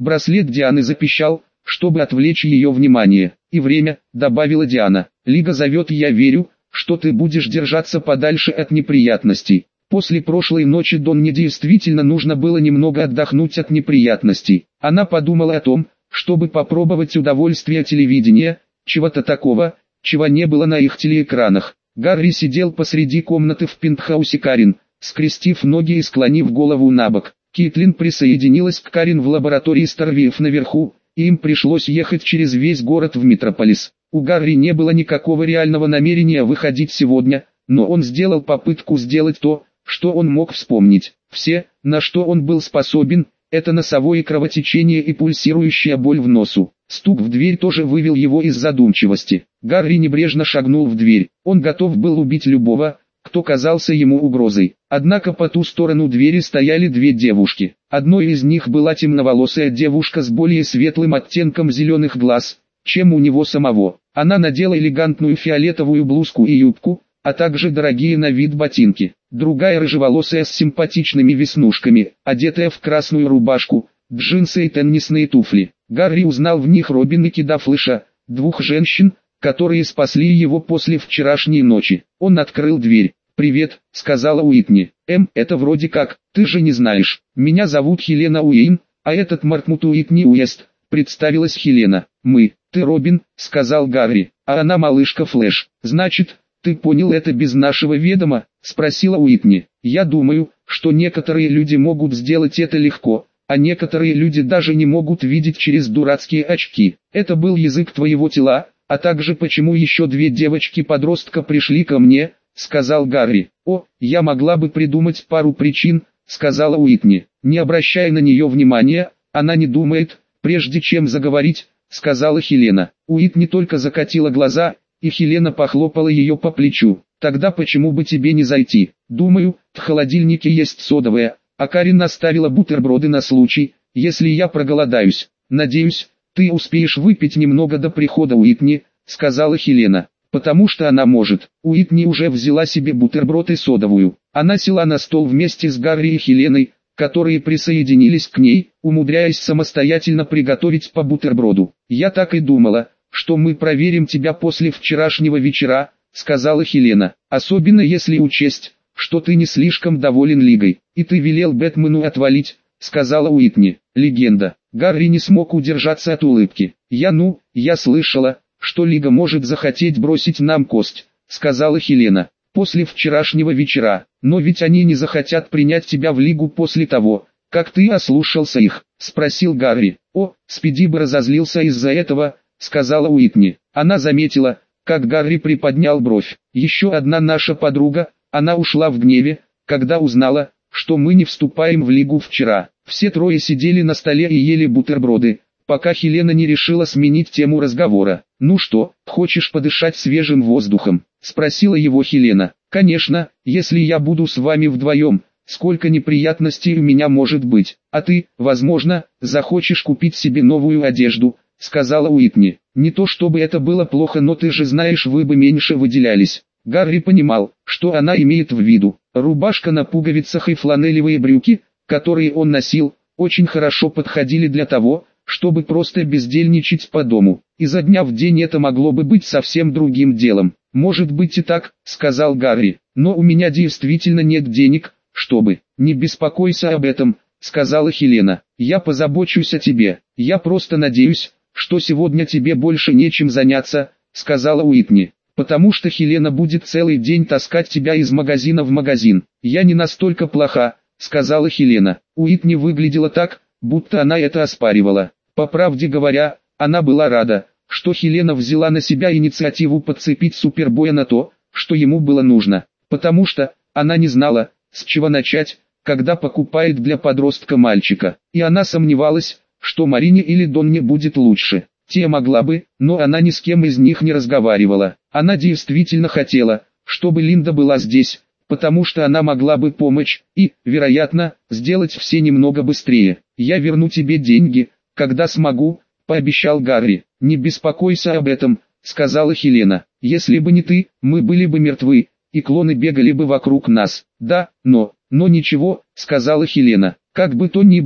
Браслет Дианы запищал, чтобы отвлечь ее внимание. «И время», — добавила Диана. «Лига зовет, и я верю, что ты будешь держаться подальше от неприятностей». После прошлой ночи Донне действительно нужно было немного отдохнуть от неприятностей. Она подумала о том, чтобы попробовать удовольствие телевидения, чего-то такого, чего не было на их телеэкранах. Гарри сидел посреди комнаты в пентхаусе Карин, скрестив ноги и склонив голову набок. Кейтлин присоединилась к Карин в лаборатории Старвиев наверху, и им пришлось ехать через весь город в Метрополис. У Гарри не было никакого реального намерения выходить сегодня, но он сделал попытку сделать то, что он мог вспомнить. Все, на что он был способен, это носовое кровотечение и пульсирующая боль в носу. Стук в дверь тоже вывел его из задумчивости. Гарри небрежно шагнул в дверь. Он готов был убить любого, кто казался ему угрозой. Однако по ту сторону двери стояли две девушки. Одной из них была темноволосая девушка с более светлым оттенком зеленых глаз, чем у него самого. Она надела элегантную фиолетовую блузку и юбку, а также дорогие на вид ботинки. Другая рыжеволосая с симпатичными веснушками, одетая в красную рубашку, джинсы и теннисные туфли. Гарри узнал в них Робин и Кида Флэша, двух женщин, которые спасли его после вчерашней ночи. Он открыл дверь. «Привет», — сказала Уитни. Это вроде как, ты же не знаешь. Меня зовут Хелена Уэйн, а этот Мартмут Уитни Уэст», — представилась Хелена. «Ты Робин», — сказал Гарри, — «а она малышка Флэш». «Значит, ты понял это без нашего ведома?» — спросила Уитни. «Я думаю, что некоторые люди могут сделать это легко, а некоторые люди даже не могут видеть через дурацкие очки. Это был язык твоего тела, а также почему еще две девочки-подростка пришли ко мне», — сказал Гарри. «О, я могла бы придумать пару причин», — сказала Уитни. «Не обращай на нее внимания, она не думает, прежде чем заговорить», — сказала Хелена. Уитни только закатила глаза, и Хелена похлопала ее по плечу. «Тогда почему бы тебе не зайти? Думаю, в холодильнике есть содовое, а Карин оставила бутерброды на случай, если я проголодаюсь. Надеюсь, ты успеешь выпить немного до прихода Уитни», — сказала Хелена. «Потому что она может». Уитни уже взяла себе бутерброд и содовую. Она села на стол вместе с Гарри и Хеленой, которые присоединились к ней, умудряясь самостоятельно приготовить по бутерброду. «Я так и думала, что мы проверим тебя после вчерашнего вечера», — сказала Хелена. «Особенно если учесть, что ты не слишком доволен Лигой. И ты велел Бэтмену отвалить», — сказала Уитни. «Легенда». Гарри не смог удержаться от улыбки. «Я слышала, что Лига может захотеть бросить нам кость», — сказала Хелена. «После вчерашнего вечера. Но ведь они не захотят принять тебя в Лигу после того, как ты ослушался их», — спросил Гарри. «О, Спиди бы разозлился из-за этого», — сказала Уитни. Она заметила, как Гарри приподнял бровь. «Еще одна наша подруга, она ушла в гневе, когда узнала, что мы не вступаем в Лигу вчера». Все трое сидели на столе и ели бутерброды, пока Хелена не решила сменить тему разговора. «Ну что, хочешь подышать свежим воздухом?» — спросила его Хелена. «Конечно, если я буду с вами вдвоем, сколько неприятностей у меня может быть. А ты, возможно, захочешь купить себе новую одежду», — сказала Уитни. «Не то чтобы это было плохо, но ты же знаешь, вы бы меньше выделялись». Гарри понимал, что она имеет в виду. Рубашка на пуговицах и фланелевые брюки, которые он носил, очень хорошо подходили для того, чтобы просто бездельничать по дому. Изо дня в день это могло бы быть совсем другим делом. «Может быть и так», — сказал Гарри, — «но у меня действительно нет денег, чтобы...» «Не беспокойся об этом», — сказала Хелена. «Я позабочусь о тебе. Я просто надеюсь, что сегодня тебе больше нечем заняться», — сказала Уитни. «Потому что Хелена будет целый день таскать тебя из магазина в магазин». «Я не настолько плоха», — сказала Хелена. Уитни выглядела так, будто она это оспаривала. По правде говоря, она была рада, что Хелена взяла на себя инициативу подцепить Супербоя на то, что ему было нужно, потому что она не знала, с чего начать, когда покупает для подростка мальчика, и она сомневалась, что Марине или Донне будет лучше. Те могла бы, но она ни с кем из них не разговаривала. Она действительно хотела, чтобы Линда была здесь, потому что она могла бы помочь и, вероятно, сделать все немного быстрее. «Я верну тебе деньги, когда смогу», — пообещал Гарри. «Не беспокойся об этом», — сказала Хелена. «Если бы не ты, мы были бы мертвы, и клоны бегали бы вокруг нас». «Да, но ничего», — сказала Хелена. «Как бы то ни было,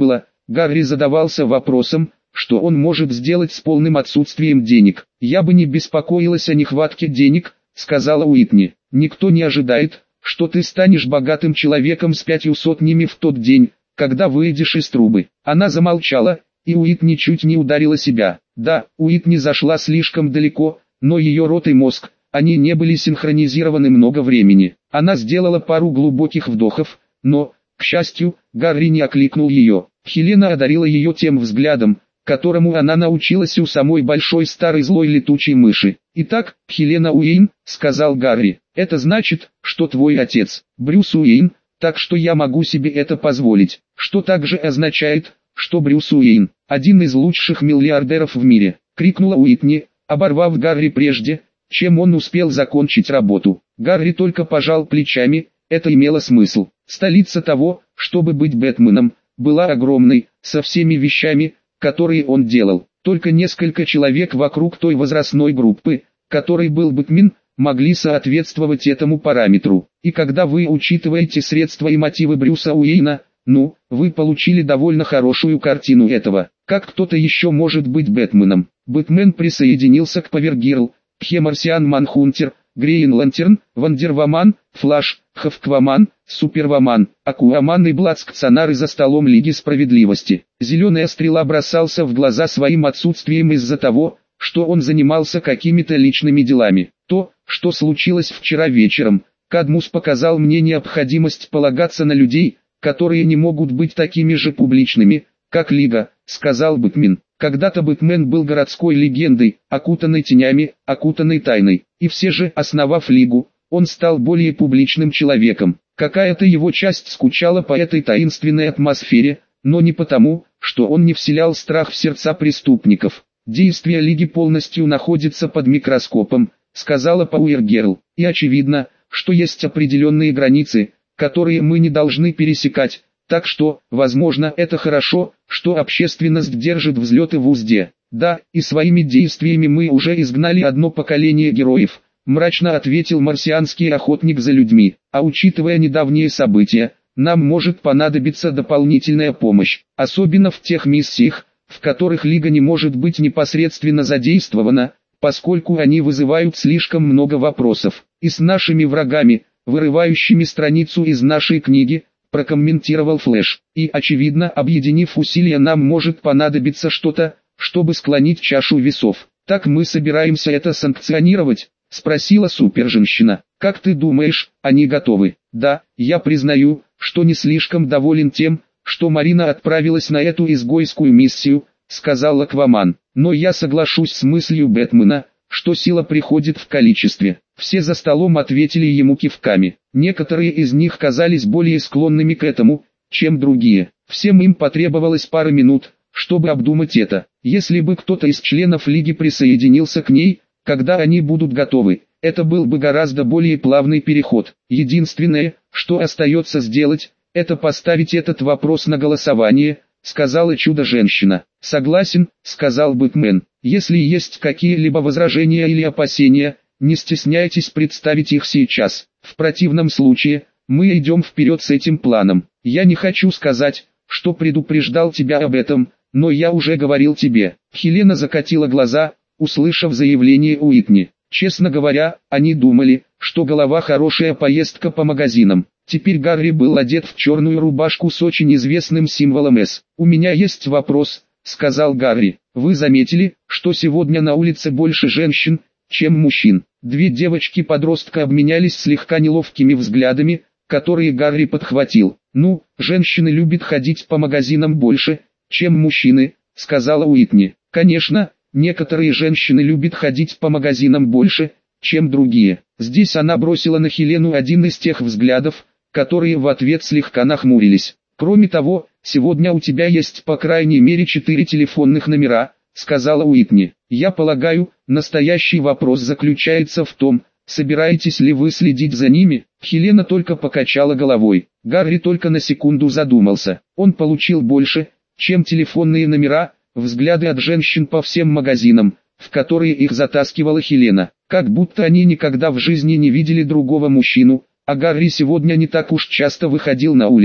Гарри задавался вопросом, что он может сделать с полным отсутствием денег. «Я бы не беспокоилась о нехватке денег», — сказала Уитни. «Никто не ожидает, что ты станешь богатым человеком с 500 в тот день, когда выйдешь из трубы». Она замолчала, и Уитни чуть не ударила себя. Да, Уитни зашла слишком далеко, но ее рот и мозг, они не были синхронизированы много времени. Она сделала пару глубоких вдохов, но, к счастью, Гарри не окликнул ее. Хелена одарила ее тем взглядом, которому она научилась у самой большой старой злой летучей мыши. «Итак, Хелена Уэйн», — сказал Гарри, — «это значит, что твой отец, Брюс Уэйн, так что я могу себе это позволить, что также означает, что Брюс Уэйн, один из лучших миллиардеров в мире», — крикнула Уитни, оборвав Гарри прежде, чем он успел закончить работу. Гарри только пожал плечами, это имело смысл. Столица того, чтобы быть Бэтменом, была огромной, со всеми вещами, которые он делал. Только несколько человек вокруг той возрастной группы, которой был Бэтмен, могли соответствовать этому параметру. И когда вы учитываете средства и мотивы Брюса Уэйна, вы получили довольно хорошую картину этого. Как кто-то еще может быть Бэтменом? Бэтмен присоединился к Павергирл, Пхемарсиан Манхунтер, Грейн Лантерн, Вандерваман, Флаш, Хавкваман, Суперваман, Акуаман и Блацкцанары за столом Лиги Справедливости. Зеленая стрела бросался в глаза своим отсутствием из-за того, что он занимался какими-то личными делами. То, что случилось вчера вечером, Кадмус показал мне необходимость полагаться на людей, которые не могут быть такими же публичными, как Лига, сказал Бэтмен. Когда-то Бэтмен был городской легендой, окутанной тенями, окутанной тайной. И все же, основав Лигу, он стал более публичным человеком. Какая-то его часть скучала по этой таинственной атмосфере, но не потому, что он не вселял страх в сердца преступников. «Действие Лиги полностью находится под микроскопом», — сказала Пауэргерл. «И очевидно, что есть определенные границы, которые мы не должны пересекать. Так что, возможно, это хорошо, что общественность держит взлеты в узде. Да, и своими действиями мы уже изгнали одно поколение героев», — мрачно ответил марсианский охотник за людьми. «А учитывая недавние события, нам может понадобиться дополнительная помощь, особенно в тех миссиях, в которых Лига не может быть непосредственно задействована, поскольку они вызывают слишком много вопросов. И с нашими врагами, вырывающими страницу из нашей книги», прокомментировал Флэш. «И, очевидно, объединив усилия, нам может понадобиться что-то, чтобы склонить чашу весов. Так мы собираемся это санкционировать?» — спросила суперженщина. «Как ты думаешь, они готовы?» «Да, я признаю, что не слишком доволен тем, что Марина отправилась на эту изгойскую миссию», — сказал Аквамен. «Но я соглашусь с мыслью Бэтмена, что сила приходит в количестве». Все за столом ответили ему кивками. Некоторые из них казались более склонными к этому, чем другие. Всем им потребовалось пара минут, чтобы обдумать это. Если бы кто-то из членов Лиги присоединился к ней, когда они будут готовы, это был бы гораздо более плавный переход. Единственное, что остается сделать, это поставить этот вопрос на голосование, сказала чудо-женщина. «Согласен», сказал Бэтмен. «Если есть какие-либо возражения или опасения, не стесняйтесь представить их сейчас. В противном случае, мы идем вперед с этим планом. Я не хочу сказать, что предупреждал тебя об этом, но я уже говорил тебе». Хелена закатила глаза, услышав заявление Уитни. Честно говоря, они думали, что голова хорошая поездка по магазинам. Теперь Гарри был одет в черную рубашку с очень известным символом «С». «У меня есть вопрос», — сказал Гарри. «Вы заметили, что сегодня на улице больше женщин, чем мужчин?» Две девочки-подростка обменялись слегка неловкими взглядами, которые Гарри подхватил. «Женщины любят ходить по магазинам больше, чем мужчины», — сказала Уитни. «Конечно, некоторые женщины любят ходить по магазинам больше, чем другие». Здесь она бросила на Хелену один из тех взглядов, которые в ответ слегка нахмурились. «Кроме того, сегодня у тебя есть по крайней мере 4 телефонных номера», — сказала Уитни. «Я полагаю, настоящий вопрос заключается в том, собираетесь ли вы следить за ними?» Хелена только покачала головой. Гарри только на секунду задумался. Он получил больше, чем телефонные номера, взгляды от женщин по всем магазинам, в которые их затаскивала Хелена. Как будто они никогда в жизни не видели другого мужчину, а Гарри сегодня не так уж часто выходил на улицу.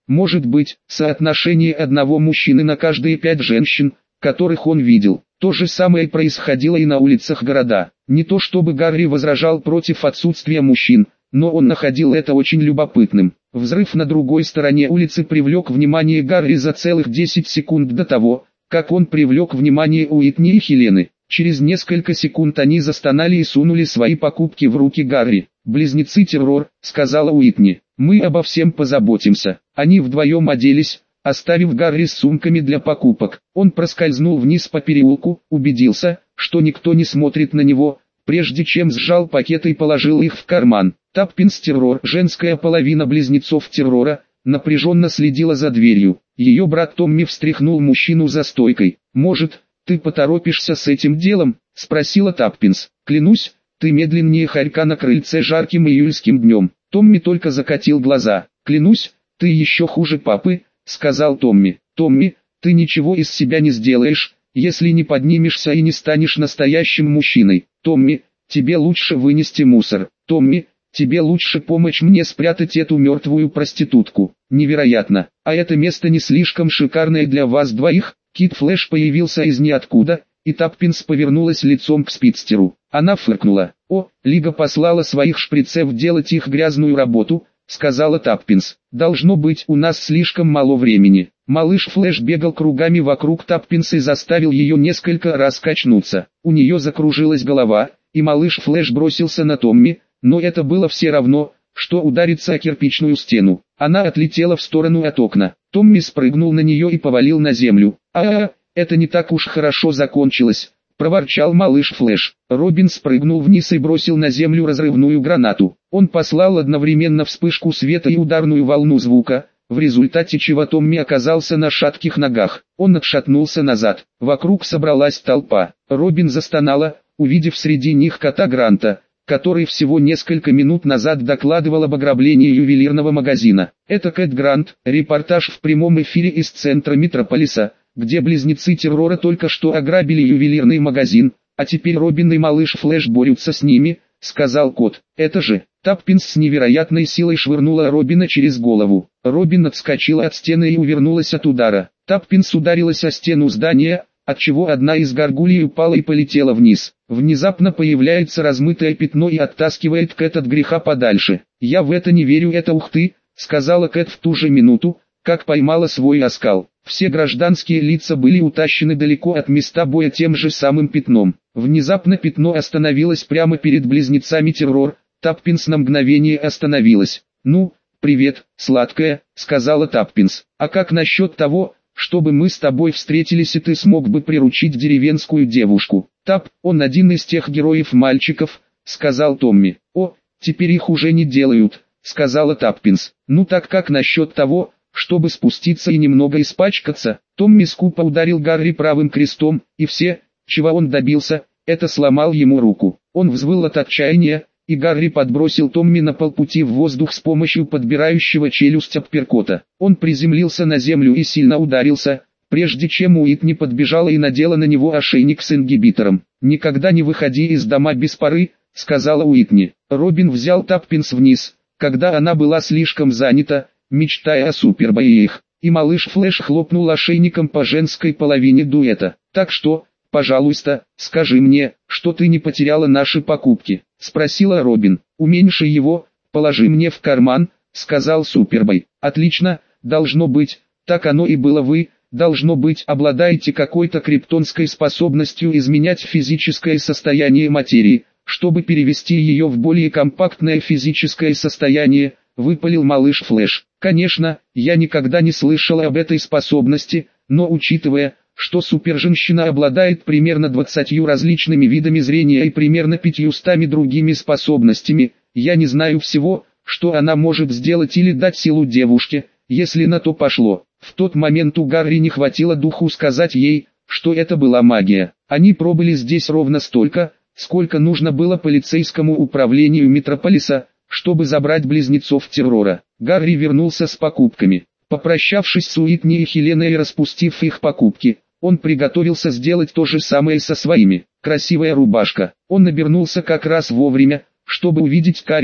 Может быть, соотношение одного мужчины на каждые 5 женщин, которых он видел. То же самое происходило и на улицах города. Не то чтобы Гарри возражал против отсутствия мужчин, но он находил это очень любопытным. Взрыв на другой стороне улицы привлек внимание Гарри за целых 10 секунд до того, как он привлек внимание Уитни и Хелены. Через несколько секунд они застонали и сунули свои покупки в руки Гарри. «Близнецы террор», — сказала Уитни. «Мы обо всем позаботимся». Они вдвоем оделись, оставив Гарри с сумками для покупок. Он проскользнул вниз по переулку, убедился, что никто не смотрит на него, прежде чем сжал пакеты и положил их в карман. Таппинс Террор, женская половина близнецов Террора, напряженно следила за дверью. Ее брат Томми встряхнул мужчину за стойкой. «Может, ты поторопишься с этим делом?» — спросила Таппинс. «Клянусь, ты медленнее хорька на крыльце жарким июльским днем». Томми только закатил глаза. «Клянусь, ты еще хуже папы», — сказал Томми. «Томми, ты ничего из себя не сделаешь, если не поднимешься и не станешь настоящим мужчиной. Томми, тебе лучше вынести мусор. Томми, тебе лучше помочь мне спрятать эту мертвую проститутку». «Невероятно, а это место не слишком шикарное для вас двоих?» Кид Флэш появился из ниоткуда, и Таппинс повернулась лицом к Спидстеру. Она фыркнула. «О, Лига послала своих шприцев делать их грязную работу», — сказала Таппинс. «Должно быть, у нас слишком мало времени». Малыш Флэш бегал кругами вокруг Таппинс и заставил ее несколько раз качнуться. У нее закружилась голова, и малыш Флэш бросился на Томми, но это было все равно, что удариться о кирпичную стену. Она отлетела в сторону от окна. Томми спрыгнул на нее и повалил на землю. Это не так уж хорошо закончилось», — проворчал малыш Флэш. Робин спрыгнул вниз и бросил на землю разрывную гранату. Он послал одновременно вспышку света и ударную волну звука, в результате чего Томми оказался на шатких ногах. Он отшатнулся назад. Вокруг собралась толпа. Робин застонала, увидев среди них кота Гранта, который всего несколько минут назад докладывал об ограблении ювелирного магазина. Это Кэт Грант, репортаж в прямом эфире из центра Метрополиса, где близнецы террора только что ограбили ювелирный магазин, а теперь Робин и малыш Флэш борются с ними, сказал кот. «Это же...» Таппинс с невероятной силой швырнула Робина через голову. Робин отскочила от стены и увернулась от удара. Таппинс ударилась о стену здания, отчего одна из гаргулий упала и полетела вниз. Внезапно появляется размытое пятно и оттаскивает Кэт от греха подальше. «Я в это не верю, это ух ты», — сказала Кэт в ту же минуту, как поймала свой оскал. Все гражданские лица были утащены далеко от места боя тем же самым пятном. Внезапно пятно остановилось прямо перед близнецами террор. Таппинс на мгновение остановилась. «Ну, привет, сладкая», — сказала Таппинс. «А как насчет того, чтобы мы с тобой встретились и ты смог бы приручить деревенскую девушку?» «Тап, он один из тех героев-мальчиков», — сказал Томми. «О, теперь их уже не делают», — сказала Таппинс. «Ну так как насчет того, чтобы спуститься и немного испачкаться?» Томми скупо ударил Гарри правым крестом, и все, чего он добился, это сломал ему руку. Он взвыл от отчаяния, и Гарри подбросил Томми на полпути в воздух с помощью подбирающего челюсть апперкота. Он приземлился на землю и сильно ударился, прежде чем Уитни подбежала и надела на него ошейник с ингибитором. «Никогда не выходи из дома без пары», — сказала Уитни. Робин взял Таппинс вниз, когда она была слишком занята, мечтая о супербоях, и малыш Флэш хлопнул ошейником по женской половине дуэта. «Так что, пожалуйста, скажи мне, что ты не потеряла наши покупки», — спросила Робин. «Уменьши его, положи мне в карман», — сказал Супербой. «Отлично, должно быть, так оно и было. Вы, должно быть, обладаете какой-то криптонской способностью изменять физическое состояние материи, чтобы перевести ее в более компактное физическое состояние», — выпалил малыш Флэш. «Конечно, я никогда не слышала об этой способности, но учитывая, что суперженщина обладает примерно 20 различными видами зрения и примерно 500 другими способностями, я не знаю всего, что она может сделать или дать силу девушке, если на то пошло». В тот момент у Гарри не хватило духу сказать ей, что это была магия. Они пробыли здесь ровно столько, сколько нужно было полицейскому управлению Метрополиса, чтобы забрать близнецов террора. Гарри вернулся с покупками. Попрощавшись с Уитни и Хеленой и распустив их покупки, он приготовился сделать то же самое со своими. Красивая рубашка. Он обернулся как раз вовремя, чтобы увидеть Карин,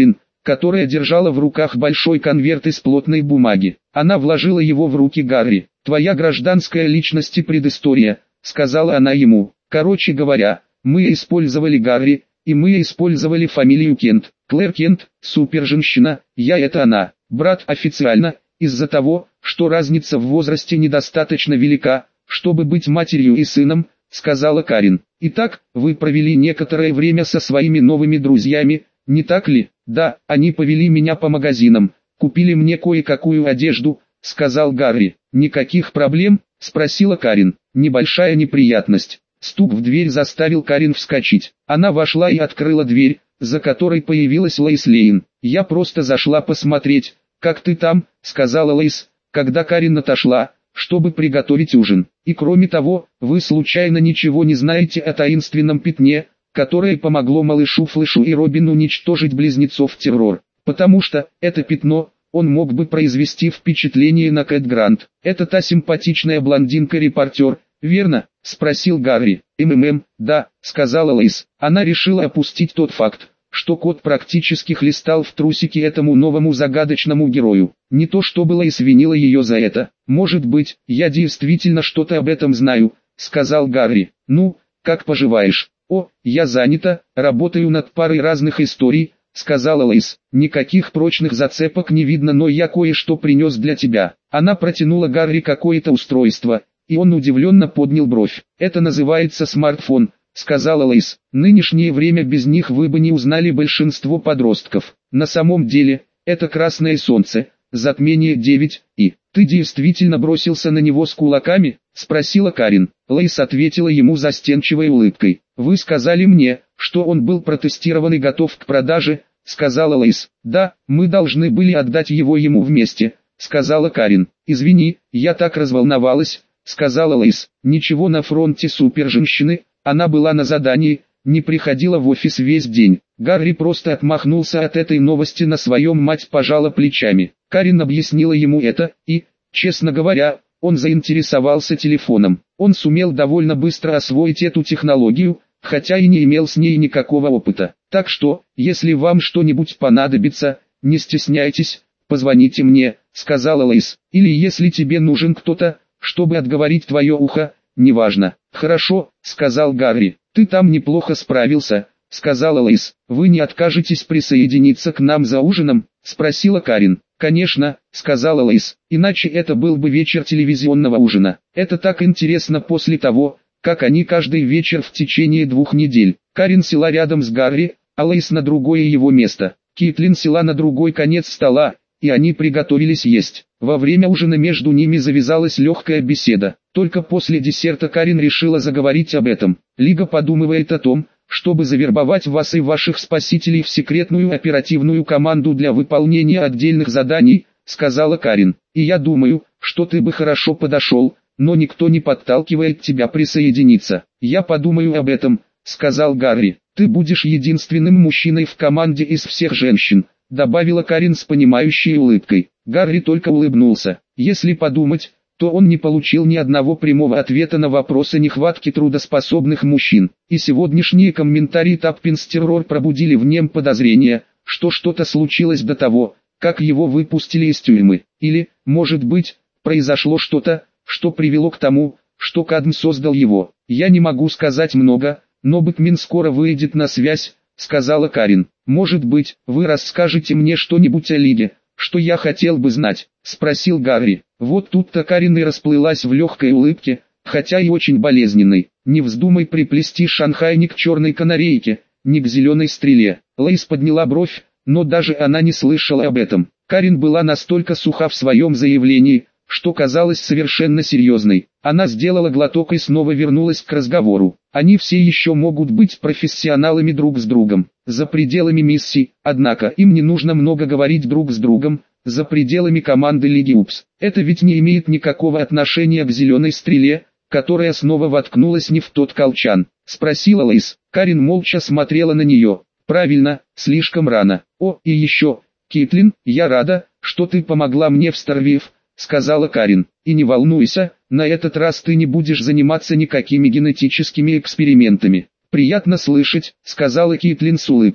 которая держала в руках большой конверт из плотной бумаги. Она вложила его в руки Гарри. «Твоя гражданская личность и предыстория», — сказала она ему. «Короче говоря, мы использовали Гарри, и мы использовали фамилию Кент. Клэр Кент, суперженщина, я это она. Брат официально, из-за того, что разница в возрасте недостаточно велика, чтобы быть матерью и сыном», — сказала Карин. «Итак, вы провели некоторое время со своими новыми друзьями, не так ли?» «Да, они повели меня по магазинам, купили мне кое-какую одежду», — сказал Гарри. «Никаких проблем?» — спросила Карин. «Небольшая неприятность». Стук в дверь заставил Карин вскочить. Она вошла и открыла дверь, за которой появилась Лоис Лейн. «Я просто зашла посмотреть, как ты там», — сказала Лоис, когда Карин отошла, чтобы приготовить ужин. «И кроме того, вы случайно ничего не знаете о таинственном пятне, которое помогло малышу Флэшу и Робину уничтожить близнецов Террор? Потому что, это пятно, он мог бы произвести впечатление на Кэт Грант. Это та симпатичная блондинка-репортер, верно?» — спросил Гарри. Да», — сказала Лоис. Она решила опустить тот факт, что кот практически хлестал в трусики этому новому загадочному герою. Не то чтобы Лоис винила ее за это. «Может быть, я действительно что-то об этом знаю», — сказал Гарри. «Ну, как поживаешь?» «О, я занята, работаю над парой разных историй», — сказала Лоис. «Никаких прочных зацепок не видно, но я кое-что принес для тебя». Она протянула Гарри какое-то устройство, и он удивленно поднял бровь. «Это называется смартфон», — сказала Лоис. «Нынешнее время без них вы бы не узнали большинство подростков. На самом деле, это красное солнце, затмение 9, и ты действительно бросился на него с кулаками?» — спросила Карин. Лоис ответила ему застенчивой улыбкой. «Вы сказали мне, что он был протестирован и готов к продаже», — сказала Лоис. «Да, мы должны были отдать его ему вместе», — сказала Карин. «Извини, я так разволновалась», — сказала Лоис. «Ничего, на фронте суперженщины, она была на задании, не приходила в офис весь день». Гарри просто отмахнулся от этой новости, на своем мать пожала плечами. Карин объяснила ему это, и, честно говоря, он заинтересовался телефоном. Он сумел довольно быстро освоить эту технологию, хотя и не имел с ней никакого опыта. «Так что, если вам что-нибудь понадобится, не стесняйтесь, позвоните мне», — сказала Лоис. «Или если тебе нужен кто-то, чтобы отговорить твое ухо, неважно». «Хорошо», — сказал Гарри. «Ты там неплохо справился», — сказала Лоис. «Вы не откажетесь присоединиться к нам за ужином?» — спросила Карин. «Конечно», — сказала Лоис, — «иначе это был бы вечер телевизионного ужина. Это так интересно после того, как они каждый вечер в течение 2 недель». Карин села рядом с Гарри, а Лоис на другое его место. Кейтлин села на другой конец стола, и они приготовились есть. Во время ужина между ними завязалась легкая беседа. Только после десерта Карин решила заговорить об этом. «Лига подумывает о том, чтобы завербовать вас и ваших спасителей в секретную оперативную команду для выполнения отдельных заданий», — сказала Карин. «И я думаю, что ты бы хорошо подошел, но никто не подталкивает тебя присоединиться». «Я подумаю об этом», — сказал Гарри. «Ты будешь единственным мужчиной в команде из всех женщин», — добавила Карин с понимающей улыбкой. Гарри только улыбнулся. Если подумать, то он не получил ни одного прямого ответа на вопрос о нехватке трудоспособных мужчин. И сегодняшние комментарии Таппинс Террор пробудили в нем подозрение, что что-то случилось до того, как его выпустили из тюрьмы. Или, может быть, произошло что-то, что привело к тому, что Кадм создал его. «Я не могу сказать много, но Бэтмен скоро выйдет на связь», — сказала Карин. «Может быть, вы расскажете мне что-нибудь о Лиге, что я хотел бы знать?» — спросил Гарри. Вот тут-то Карин и расплылась в легкой улыбке, хотя и очень болезненной. «Не вздумай приплести Шанхай ни к черной канарейке, ни к зеленой стреле». Лоис подняла бровь, но даже она не слышала об этом. Карин была настолько суха в своем заявлении, что казалась совершенно серьезной. Она сделала глоток и снова вернулась к разговору. Они все еще могут быть профессионалами друг с другом, за пределами миссий, однако им не нужно много говорить друг с другом, за пределами команды Лиги Упс. Это ведь не имеет никакого отношения к зеленой стреле, которая снова воткнулась не в тот колчан. Спросила Лоис. Карин молча смотрела на нее. «Правильно, слишком рано. О, и еще, Кейтлин, я рада, что ты помогла мне в Старвив», — сказала Карин. «И не волнуйся, на этот раз ты не будешь заниматься никакими генетическими экспериментами». «Приятно слышать», — сказала Кейтлин с улыбкой.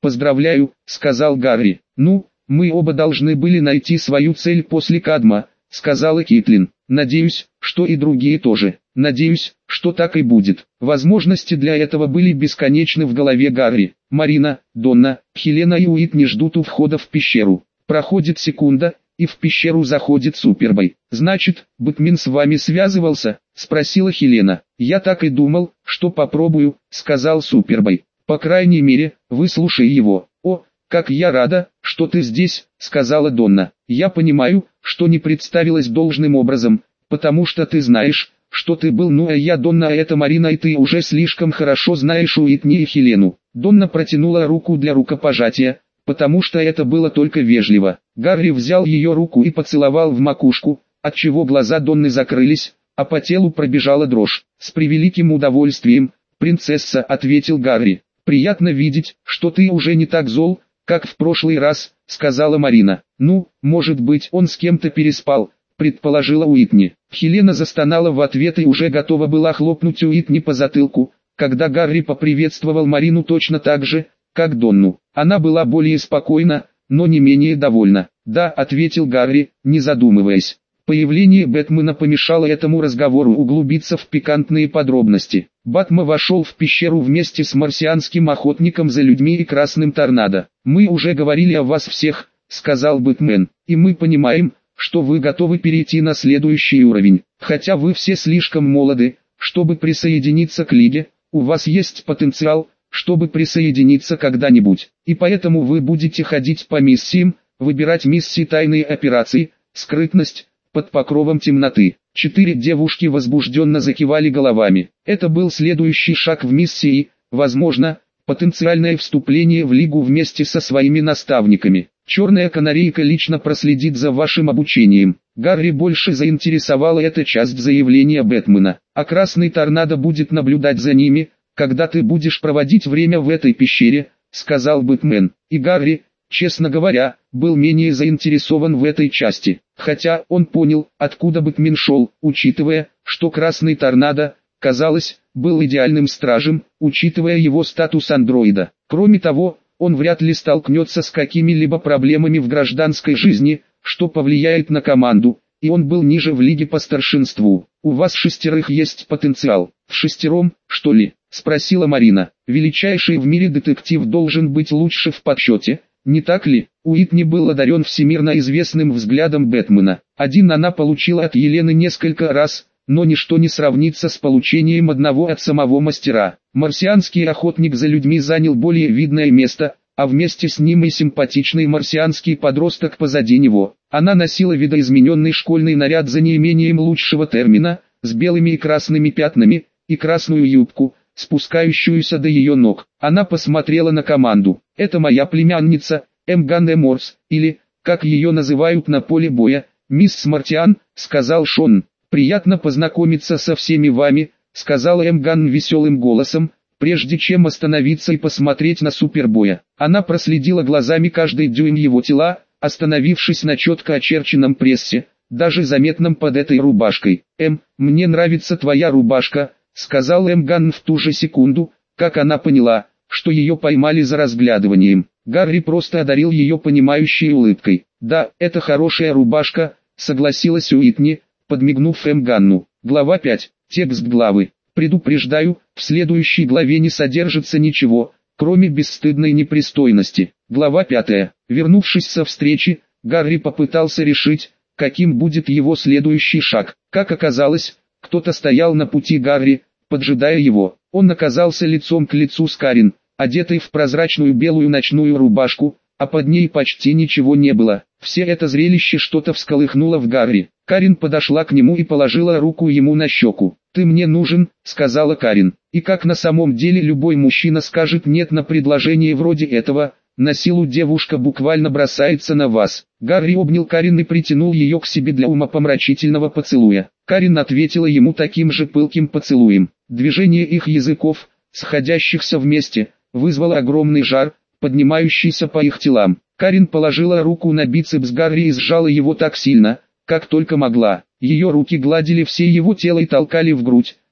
«Поздравляю», — сказал Гарри. «Ну, мы оба должны были найти свою цель после Кадма», — сказала Кейтлин. «Надеюсь, что и другие тоже. Надеюсь, что так и будет». Возможности для этого были бесконечны в голове Гарри. Марина, Донна, Хелена и Уитни ждут у входа в пещеру. Проходит секунда, и в пещеру заходит Супербой. «Значит, Бэтмен с вами связывался?» — спросила Хелена. «Я так и думал, что попробую», — сказал Супербой. «По крайней мере, выслушай его». «О, как я рада, что ты здесь», — сказала Донна. «Я понимаю, что не представилась должным образом, потому что ты знаешь, что ты был, ну а я Донна, а это Марина, и ты уже слишком хорошо знаешь Уитни и Хелену». Донна протянула руку для рукопожатия, потому что это было только вежливо. Гарри взял ее руку и поцеловал в макушку, отчего глаза Донны закрылись, а по телу пробежала дрожь. «С превеликим удовольствием, принцесса», — ответил Гарри. «Приятно видеть, что ты уже не так зол, как в прошлый раз», — сказала Марина. «Ну, может быть, он с кем-то переспал», — предположила Уитни. Хелена застонала в ответ и уже готова была хлопнуть Уитни по затылку, когда Гарри поприветствовал Марину точно так же, как Донну. Она была более спокойна, но не менее довольна. «Да», — ответил Гарри, не задумываясь. Появление Бэтмена помешало этому разговору углубиться в пикантные подробности. Батма вошел в пещеру вместе с марсианским охотником за людьми и красным торнадо. «Мы уже говорили о вас всех», — сказал Бэтмен, — «и мы понимаем, что вы готовы перейти на следующий уровень. Хотя вы все слишком молоды, чтобы присоединиться к Лиге, у вас есть потенциал, чтобы присоединиться когда-нибудь. И поэтому вы будете ходить по миссиям, выбирать миссии тайные операции, скрытность, под покровом темноты». 4 девушки возбужденно закивали головами. Это был следующий шаг в миссии, возможно, потенциальное вступление в Лигу вместе со своими наставниками. «Черная канарейка лично проследит за вашим обучением». Гарри больше заинтересовала эта часть заявления Бэтмена. «А красный торнадо будет наблюдать за ними, когда ты будешь проводить время в этой пещере», — сказал Бэтмен. И Гарри, честно говоря, был менее заинтересован в этой части. Хотя он понял, откуда Бэтмен шел, учитывая, что красный торнадо, казалось, был идеальным стражем, учитывая его статус андроида. Кроме того, он вряд ли столкнется с какими-либо проблемами в гражданской жизни, что повлияет на команду, и он был ниже в Лиге по старшинству. «У вас 6 есть потенциал. В 6, что ли?» — спросила Марина. «Величайший в мире детектив должен быть лучше в подсчете, не так ли?» Уитни был одарен всемирно известным взглядом Бэтмена. Один она получила от Елены несколько раз, но ничто не сравнится с получением одного от самого мастера. Марсианский охотник за людьми занял более видное место, а вместе с ним и симпатичный марсианский подросток позади него. Она носила видоизмененный школьный наряд за неимением лучшего термина, с белыми и красными пятнами, и красную юбку, спускающуюся до ее ног. Она посмотрела на команду. «Это моя племянница, Эмган Морс, или, как ее называют на поле боя, мисс Мартиан», — сказал Шон. «Приятно познакомиться со всеми вами», — сказала Эмган веселым голосом, прежде чем остановиться и посмотреть на Супербоя. Она проследила глазами каждый дюйм его тела, остановившись на четко очерченном прессе, даже заметном под этой рубашкой. «Мне нравится твоя рубашка», — сказал Эмган в ту же секунду, как она поняла, что ее поймали за разглядыванием. Гарри просто одарил ее понимающей улыбкой. «Да, это хорошая рубашка», — согласилась Уитни, подмигнув Эмганну. Глава 5. Текст главы. «Предупреждаю, в следующей главе не содержится ничего, кроме бесстыдной непристойности». Глава 5. Вернувшись со встречи, Гарри попытался решить, каким будет его следующий шаг. Как оказалось, кто-то стоял на пути Гарри, поджидая его. Он оказался лицом к лицу с Карин, одетой в прозрачную белую ночную рубашку, а под ней почти ничего не было. Все это зрелище что-то всколыхнуло в Гарри. Карин подошла к нему и положила руку ему на щеку. «Ты мне нужен», — сказала Карин. И как на самом деле любой мужчина скажет нет на предложение вроде этого, на силу девушка буквально бросается на вас. Гарри обнял Карин и притянул ее к себе для умопомрачительного поцелуя. Карин ответила ему таким же пылким поцелуем. Движение их языков, сходящихся вместе, вызвало огромный жар, поднимающийся по их телам. Карин положила руку на бицепс Гарри и сжала его так сильно, как только могла. Ее руки гладили все его тело и толкали в грудь,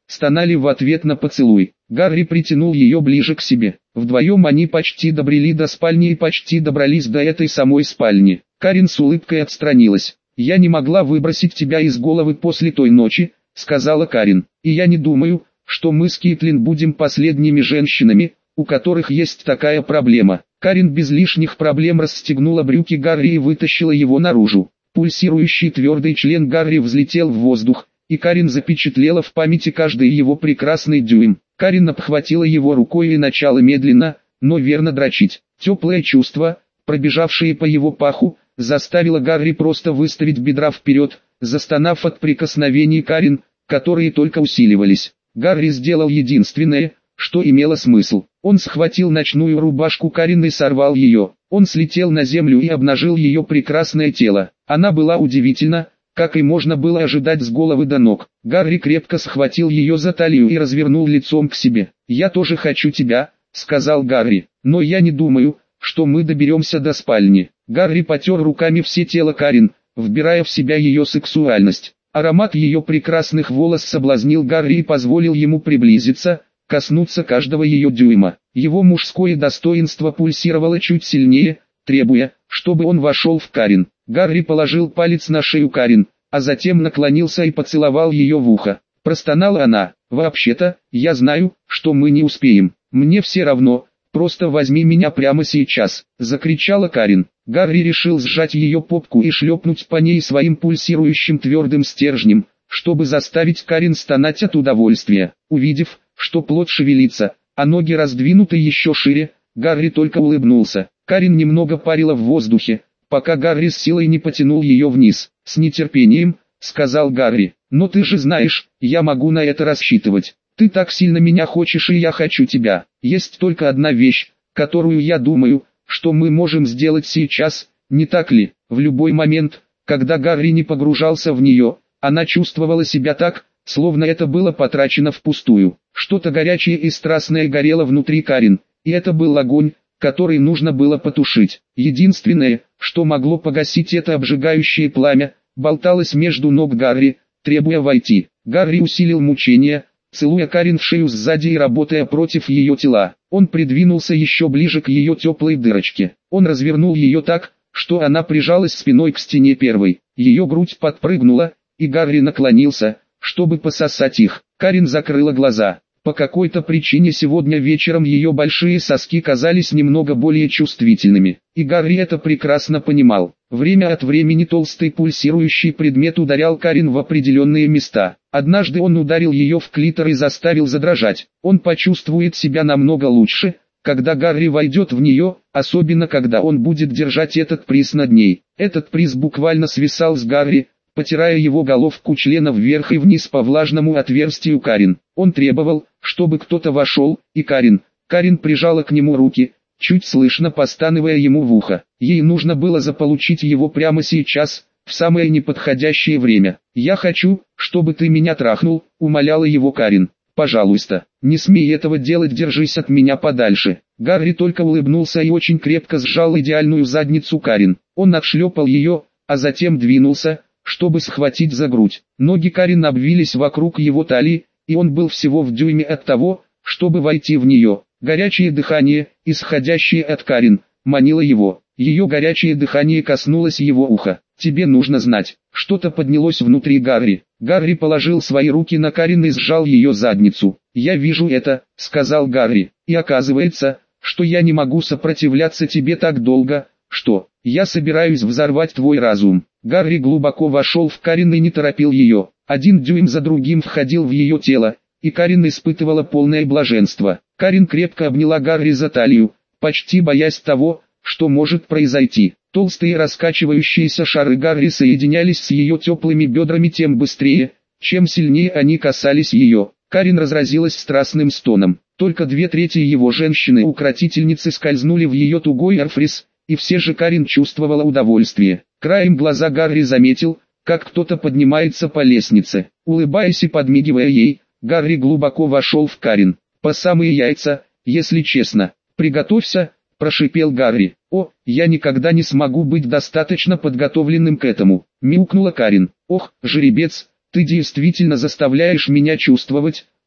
стонали в ответ на поцелуй. Гарри притянул ее ближе к себе. Вдвоем они почти добрели до спальни и почти добрались до этой самой спальни. Карин с улыбкой отстранилась. «Я не могла выбросить тебя из головы после той ночи», — сказала Карин. «И я не думаю, что мы с Кейтлин будем последними женщинами, у которых есть такая проблема». Карин без лишних проблем расстегнула брюки Гарри и вытащила его наружу. Пульсирующий твердый член Гарри взлетел в воздух, и Карин запечатлела в памяти каждый его прекрасный дюйм. Карин обхватила его рукой и начала медленно, но верно дрочить. Теплое чувство, пробежавшее по его паху, заставило Гарри просто выставить бедра вперед, застонав от прикосновений Карин, которые только усиливались. Гарри сделал единственное, что имело смысл. Он схватил ночную рубашку Карин и сорвал ее. Он слетел на землю и обнажил ее прекрасное тело. Она была удивительна, как и можно было ожидать с головы до ног. Гарри крепко схватил ее за талию и развернул лицом к себе. «Я тоже хочу тебя», — сказал Гарри, — «но я не думаю, что мы доберемся до спальни». Гарри потер руками все тело Карин, вбирая в себя ее сексуальность. Аромат ее прекрасных волос соблазнил Гарри и позволил ему приблизиться, коснуться каждого ее дюйма. Его мужское достоинство пульсировало чуть сильнее, требуя, чтобы он вошел в Карин. Гарри положил палец на шею Карин, а затем наклонился и поцеловал ее в ухо. Простонала она: «Вообще-то, я знаю, что мы не успеем. Мне все равно, просто возьми меня прямо сейчас», — закричала Карин. Гарри решил сжать ее попку и шлепнуть по ней своим пульсирующим твердым стержнем, чтобы заставить Карин стонать от удовольствия. Увидев, что плоть шевелится, а ноги раздвинуты еще шире, Гарри только улыбнулся. Карин немного парила в воздухе, пока Гарри с силой не потянул ее вниз. «С нетерпением», — сказал Гарри, — «но ты же знаешь, я могу на это рассчитывать. Ты так сильно меня хочешь и я хочу тебя. Есть только одна вещь, которую я думаю, что мы можем сделать сейчас, не так ли?» В любой момент, когда Гарри не погружался в нее, она чувствовала себя так, словно это было потрачено впустую. Что-то горячее и страстное горело внутри Карин, и это был огонь, который нужно было потушить. Единственное, что могло погасить это обжигающее пламя, болталось между ног Гарри, требуя войти. Гарри усилил мучения, целуя Карин в шею сзади и работая против ее тела. Он придвинулся еще ближе к ее теплой дырочке. Он развернул ее так, что она прижалась спиной к стене первой. Ее грудь подпрыгнула, и Гарри наклонился, чтобы пососать их. Карин закрыла глаза. По какой-то причине сегодня вечером ее большие соски казались немного более чувствительными, и Гарри это прекрасно понимал. Время от времени толстый пульсирующий предмет ударял Карин в определенные места. Однажды он ударил ее в клитор и заставил задрожать. Он почувствует себя намного лучше, когда Гарри войдет в нее, особенно когда он будет держать этот приз над ней. Этот приз буквально свисал с Гарри, потирая его головку члена вверх и вниз по влажному отверстию Карин. Он требовал, чтобы кто-то вошел, и Карин прижала к нему руки, чуть слышно постановая ему в ухо. Ей нужно было заполучить его прямо сейчас, в самое неподходящее время. «Я хочу, чтобы ты меня трахнул», — умоляла его Карин. «Пожалуйста, не смей этого делать, держись от меня подальше». Гарри только улыбнулся и очень крепко сжал идеальную задницу Карин. Он отшлепал ее, а затем двинулся, чтобы схватить за грудь. Ноги Карин обвились вокруг его талии, и он был всего в дюйме от того, чтобы войти в нее. Горячее дыхание, исходящее от Карин, манило его. Ее горячее дыхание коснулось его уха. «Тебе нужно знать». Что-то поднялось внутри Гарри. Гарри положил свои руки на Карин и сжал ее задницу. «Я вижу это», — сказал Гарри. «И оказывается, что я не могу сопротивляться тебе так долго, что я собираюсь взорвать твой разум». Гарри глубоко вошел в Карин и не торопил ее. Один дюйм за другим входил в ее тело, и Карин испытывала полное блаженство. Карин крепко обняла Гарри за талию, почти боясь того, что может произойти. Толстые раскачивающиеся шары Гарри соединялись с ее теплыми бедрами тем быстрее, чем сильнее они касались ее. Карин разразилась страстным стоном. Только 2/3 его женщины-укротительницы скользнули в ее тугой эрфрис, и все же Карин чувствовала удовольствие. Краем глаза Гарри заметил, как кто-то поднимается по лестнице. Улыбаясь и подмигивая ей, Гарри глубоко вошел в Карин. По самые яйца, если честно. «Приготовься», — прошипел Гарри. «О, я никогда не смогу быть достаточно подготовленным к этому», — мяукнула Карин. «Ох, жеребец, ты действительно заставляешь меня чувствовать,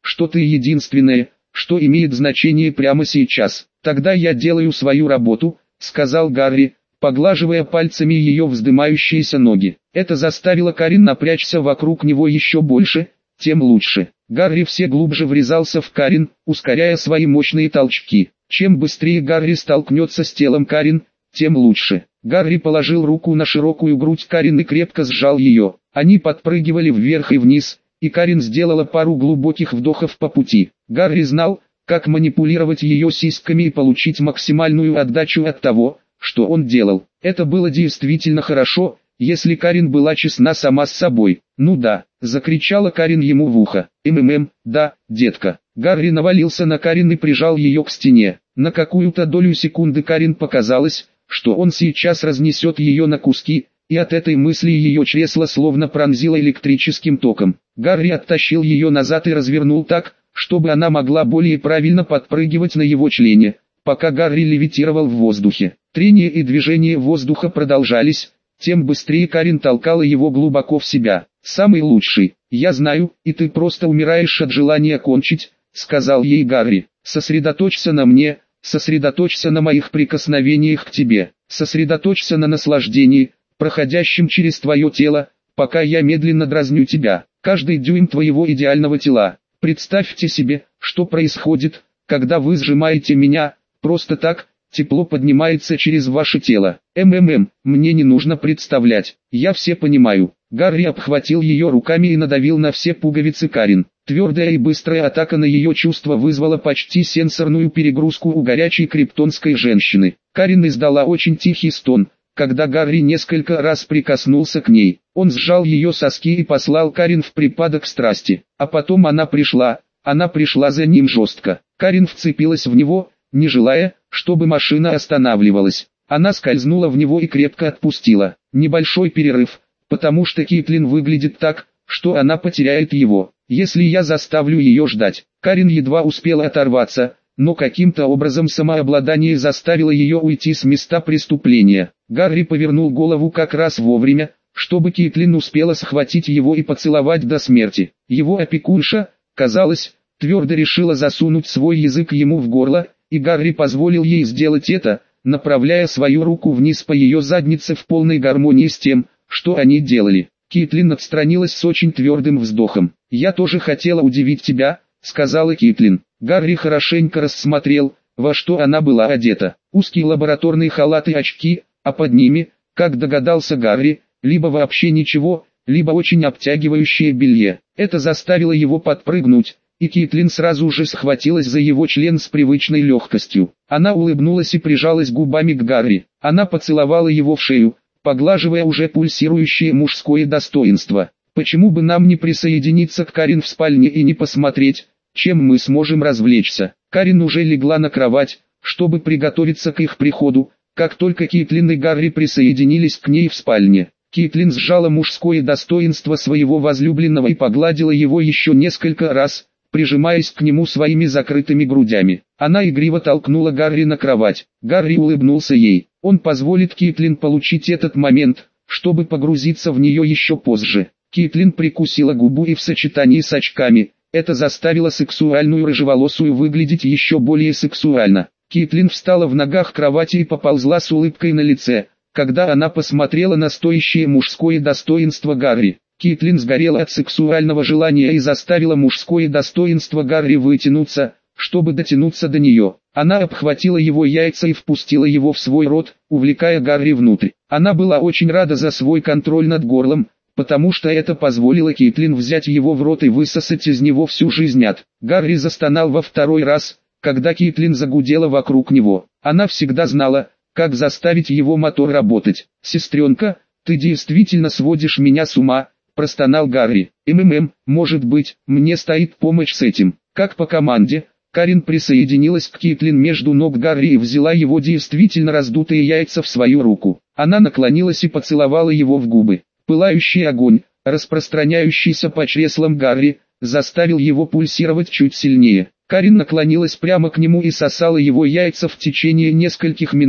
что ты единственное, что имеет значение прямо сейчас. Тогда я делаю свою работу, сказал Гарри, поглаживая пальцами ее вздымающиеся ноги. Это заставило Карин напрячься вокруг него еще больше, тем лучше. Гарри все глубже врезался в Карин, ускоряя свои мощные толчки. Чем быстрее Гарри столкнется с телом Карин, тем лучше. Гарри положил руку на широкую грудь Карин и крепко сжал ее. Они подпрыгивали вверх и вниз, и Карин сделала пару глубоких вдохов по пути. Гарри знал, как манипулировать ее сиськами и получить максимальную отдачу от того, что он делал. Это было действительно хорошо, если Карин была честна сама с собой. «Ну да», — закричала Карин ему в ухо. Да, детка». Гарри навалился на Карин и прижал ее к стене. На какую-то долю секунды Карин показалось, что он сейчас разнесет ее на куски, и от этой мысли ее чресло словно пронзило электрическим током. Гарри оттащил ее назад и развернул так, чтобы она могла более правильно подпрыгивать на его члене, пока Гарри левитировал в воздухе. Трение и движение воздуха продолжались, тем быстрее Карин толкала его глубоко в себя. «Самый лучший, я знаю, и ты просто умираешь от желания кончить», — сказал ей Гарри. «Сосредоточься на мне, сосредоточься на моих прикосновениях к тебе, сосредоточься на наслаждении, проходящем через твое тело, пока я медленно дразню тебя, каждый дюйм твоего идеального тела. Представьте себе, что происходит, когда вы сжимаете меня, просто так, тепло поднимается через ваше тело. Мне не нужно представлять, я все понимаю». Гарри обхватил ее руками и надавил на все пуговицы Карин. Твердая и быстрая атака на ее чувства вызвала почти сенсорную перегрузку у горячей криптонской женщины. Карин издала очень тихий стон, когда Гарри несколько раз прикоснулся к ней. Он сжал ее соски и послал Карин в припадок страсти. А потом она пришла за ним жестко. Карин вцепилась в него, не желая, чтобы машина останавливалась. Она скользнула в него и крепко отпустила. Небольшой перерыв, потому что Кейтлин выглядит так, что она потеряет его, если я заставлю ее ждать. Карин едва успела оторваться, но каким-то образом самообладание заставило ее уйти с места преступления. Гарри повернул голову как раз вовремя, чтобы Кейтлин успела схватить его и поцеловать до смерти. Его опекунша, казалось, твердо решила засунуть свой язык ему в горло, и Гарри позволил ей сделать это, направляя свою руку вниз по ее заднице в полной гармонии с тем, что они делали. Кейтлин отстранилась с очень твердым вздохом. «Я тоже хотела удивить тебя», — сказала Кейтлин. Гарри хорошенько рассмотрел, во что она была одета. Узкий лабораторный халат и очки, а под ними, как догадался Гарри, либо вообще ничего, либо очень обтягивающее белье. Это заставило его подпрыгнуть, и Кейтлин сразу же схватилась за его член с привычной легкостью. Она улыбнулась и прижалась губами к Гарри. Она поцеловала его в шею, поглаживая уже пульсирующее мужское достоинство. «Почему бы нам не присоединиться к Карин в спальне и не посмотреть, чем мы сможем развлечься?» Карин уже легла на кровать, чтобы приготовиться к их приходу, как только Кейтлин и Гарри присоединились к ней в спальне. Кейтлин сжала мужское достоинство своего возлюбленного и погладила его еще несколько раз, прижимаясь к нему своими закрытыми грудями. Она игриво толкнула Гарри на кровать. Гарри улыбнулся ей. Он позволит Кейтлин получить этот момент, чтобы погрузиться в нее еще позже. Кейтлин прикусила губу и в сочетании с очками, это заставило сексуальную рыжеволосую выглядеть еще более сексуально. Кейтлин встала в ногах кровати и поползла с улыбкой на лице, когда она посмотрела на стоящее мужское достоинство Гарри. Кейтлин сгорела от сексуального желания и заставила мужское достоинство Гарри вытянуться, чтобы дотянуться до нее. Она обхватила его яйца и впустила его в свой рот, увлекая Гарри внутрь. Она была очень рада за свой контроль над горлом, потому что это позволило Кейтлин взять его в рот и высосать из него всю жизнь от. Гарри застонал во второй раз, когда Кейтлин загудела вокруг него. Она всегда знала, как заставить его мотор работать. «Сестренка, ты действительно сводишь меня с ума», — простонал Гарри. Может быть, мне стоит помощь с этим». Как по команде, Карин присоединилась к Кейтлин между ног Гарри и взяла его действительно раздутые яйца в свою руку. Она наклонилась и поцеловала его в губы. Пылающий огонь, распространяющийся по чреслам Гарри, заставил его пульсировать чуть сильнее. Карин наклонилась прямо к нему и сосала его яйца в течение нескольких минут,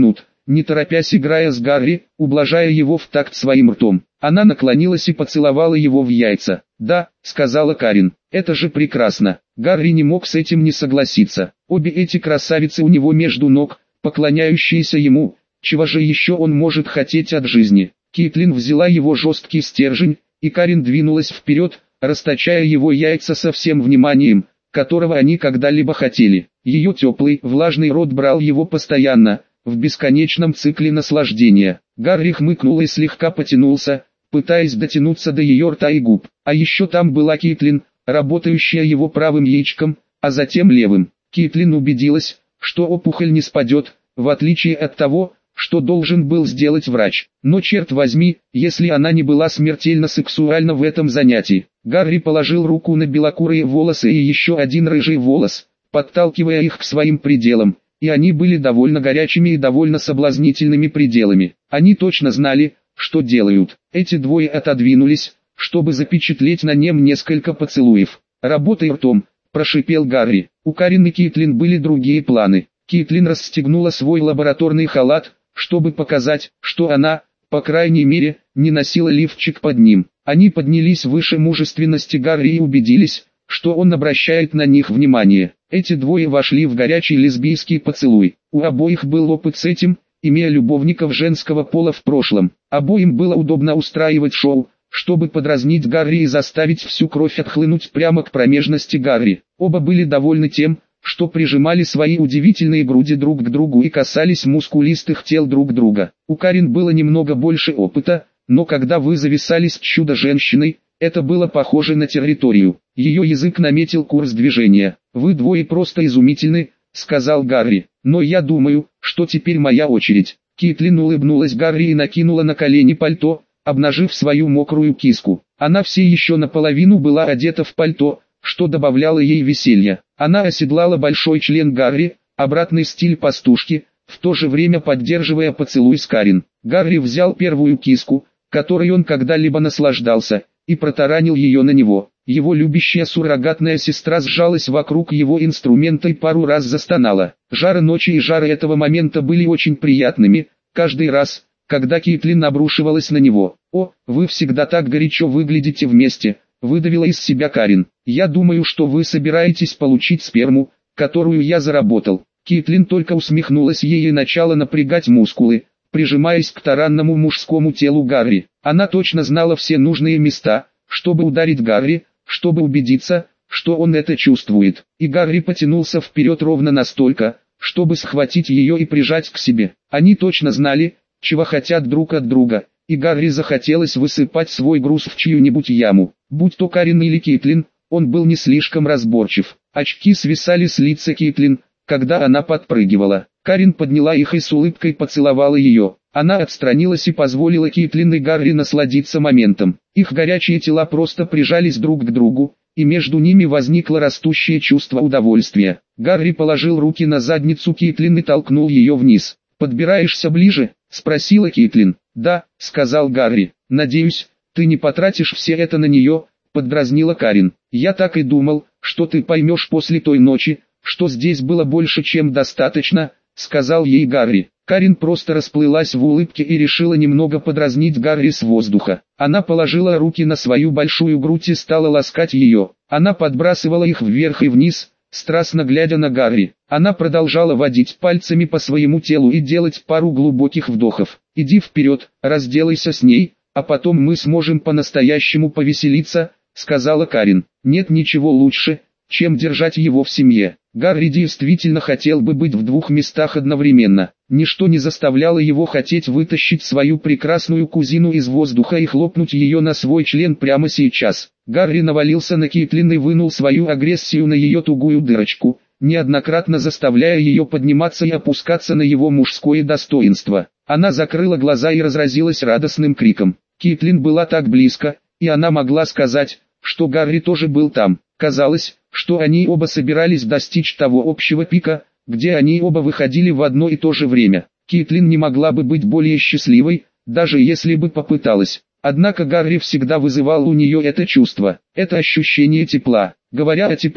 не торопясь играя с Гарри, ублажая его в такт своим ртом. Она наклонилась и поцеловала его в яйца. «Да», — сказала Карин, — «это же прекрасно». Гарри не мог с этим не согласиться. Обе эти красавицы у него между ног, поклоняющиеся ему, чего же еще он может хотеть от жизни? Кейтлин взяла его жесткий стержень, и Карин двинулась вперед, расточая его яйца со всем вниманием, которого они когда-либо хотели. Ее теплый, влажный рот брал его постоянно, в бесконечном цикле наслаждения. Гарри хмыкнул и слегка потянулся, пытаясь дотянуться до ее рта и губ. А еще там была Кейтлин, работающая его правым яичком, а затем левым. Кейтлин убедилась, что опухоль не спадет, в отличие от того, что должен был сделать врач. Но черт возьми, если она не была смертельно сексуальна в этом занятии. Гарри положил руку на белокурые волосы и еще один рыжий волос, подталкивая их к своим пределам, и они были довольно горячими и довольно соблазнительными пределами. Они точно знали, что делают. Эти двое отодвинулись, чтобы запечатлеть на нем несколько поцелуев. «Работай ртом», – прошипел Гарри. У Карин и Кейтлин были другие планы. Кейтлин расстегнула свой лабораторный халат, чтобы показать, что она, по крайней мере, не носила лифчик под ним. Они поднялись выше мужественности Гарри и убедились, что он обращает на них внимание. Эти двое вошли в горячий лесбийский поцелуй. У обоих был опыт с этим, имея любовников женского пола в прошлом. Обоим было удобно устраивать шоу, чтобы подразнить Гарри и заставить всю кровь отхлынуть прямо к промежности Гарри. Оба были довольны тем, что прижимали свои удивительные груди друг к другу и касались мускулистых тел друг друга. У Карин было немного больше опыта, но когда вы зависали с чудо-женщиной, это было похоже на территорию. Ее язык наметил курс движения. «Вы двое просто изумительны», — сказал Гарри, — «но я думаю, что теперь моя очередь». Кейтлин улыбнулась Гарри и накинула на колени пальто, обнажив свою мокрую киску. Она все еще наполовину была одета в пальто, что добавляло ей веселья. Она оседлала большой член Гарри, обратный стиль пастушки, в то же время поддерживая поцелуй с Карин. Гарри взял первую киску, которой он когда-либо наслаждался, и протаранил ее на него. Его любящая суррогатная сестра сжалась вокруг его инструмента и пару раз застонала. Жары ночи и жары этого момента были очень приятными, каждый раз, когда Кейтлин обрушивалась на него. «О, вы всегда так горячо выглядите вместе», — выдавила из себя Карин. «Я думаю, что вы собираетесь получить сперму, которую я заработал». Кейтлин только усмехнулась ей и начала напрягать мускулы, прижимаясь к таранному мужскому телу Гарри. Она точно знала все нужные места, чтобы ударить Гарри, чтобы убедиться, что он это чувствует. И Гарри потянулся вперед ровно настолько, чтобы схватить ее и прижать к себе. Они точно знали, чего хотят друг от друга, и Гарри захотелось высыпать свой груз в чью-нибудь яму. Будь то Карин или Кейтлин, он был не слишком разборчив. Очки свисали с лица Кейтлин, когда она подпрыгивала. Карин подняла их и с улыбкой поцеловала ее. Она отстранилась и позволила Кейтлин и Гарри насладиться моментом. Их горячие тела просто прижались друг к другу, и между ними возникло растущее чувство удовольствия. Гарри положил руки на задницу Кейтлин и толкнул ее вниз. «Подбираешься ближе?» – спросила Кейтлин. «Да», – сказал Гарри. «Надеюсь, ты не потратишь все это на нее», – поддразнила Карин. «Я так и думал, что ты поймешь после той ночи, что здесь было больше чем достаточно», — сказал ей Гарри. Карин просто расплылась в улыбке и решила немного подразнить Гарри с воздуха. Она положила руки на свою большую грудь и стала ласкать ее. Она подбрасывала их вверх и вниз, страстно глядя на Гарри. Она продолжала водить пальцами по своему телу и делать пару глубоких вдохов. «Иди вперед, разделайся с ней, а потом мы сможем по-настоящему повеселиться», — сказала Карин. «Нет ничего лучше, чем держать его в семье». Гарри действительно хотел бы быть в двух местах одновременно. Ничто не заставляло его хотеть вытащить свою прекрасную кузину из воздуха и хлопнуть ее на свой член прямо сейчас. Гарри навалился на Кейтлин и вынул свою агрессию на ее тугую дырочку, неоднократно заставляя ее подниматься и опускаться на его мужское достоинство. Она закрыла глаза и разразилась радостным криком. Кейтлин была так близко, и она могла сказать, что Гарри тоже был там. Казалось, что они оба собирались достичь того общего пика, где они оба выходили в одно и то же время. Кейтлин не могла бы быть более счастливой, даже если бы попыталась. Однако Гарри всегда вызывал у нее это чувство, это ощущение тепла. Говоря о тепле,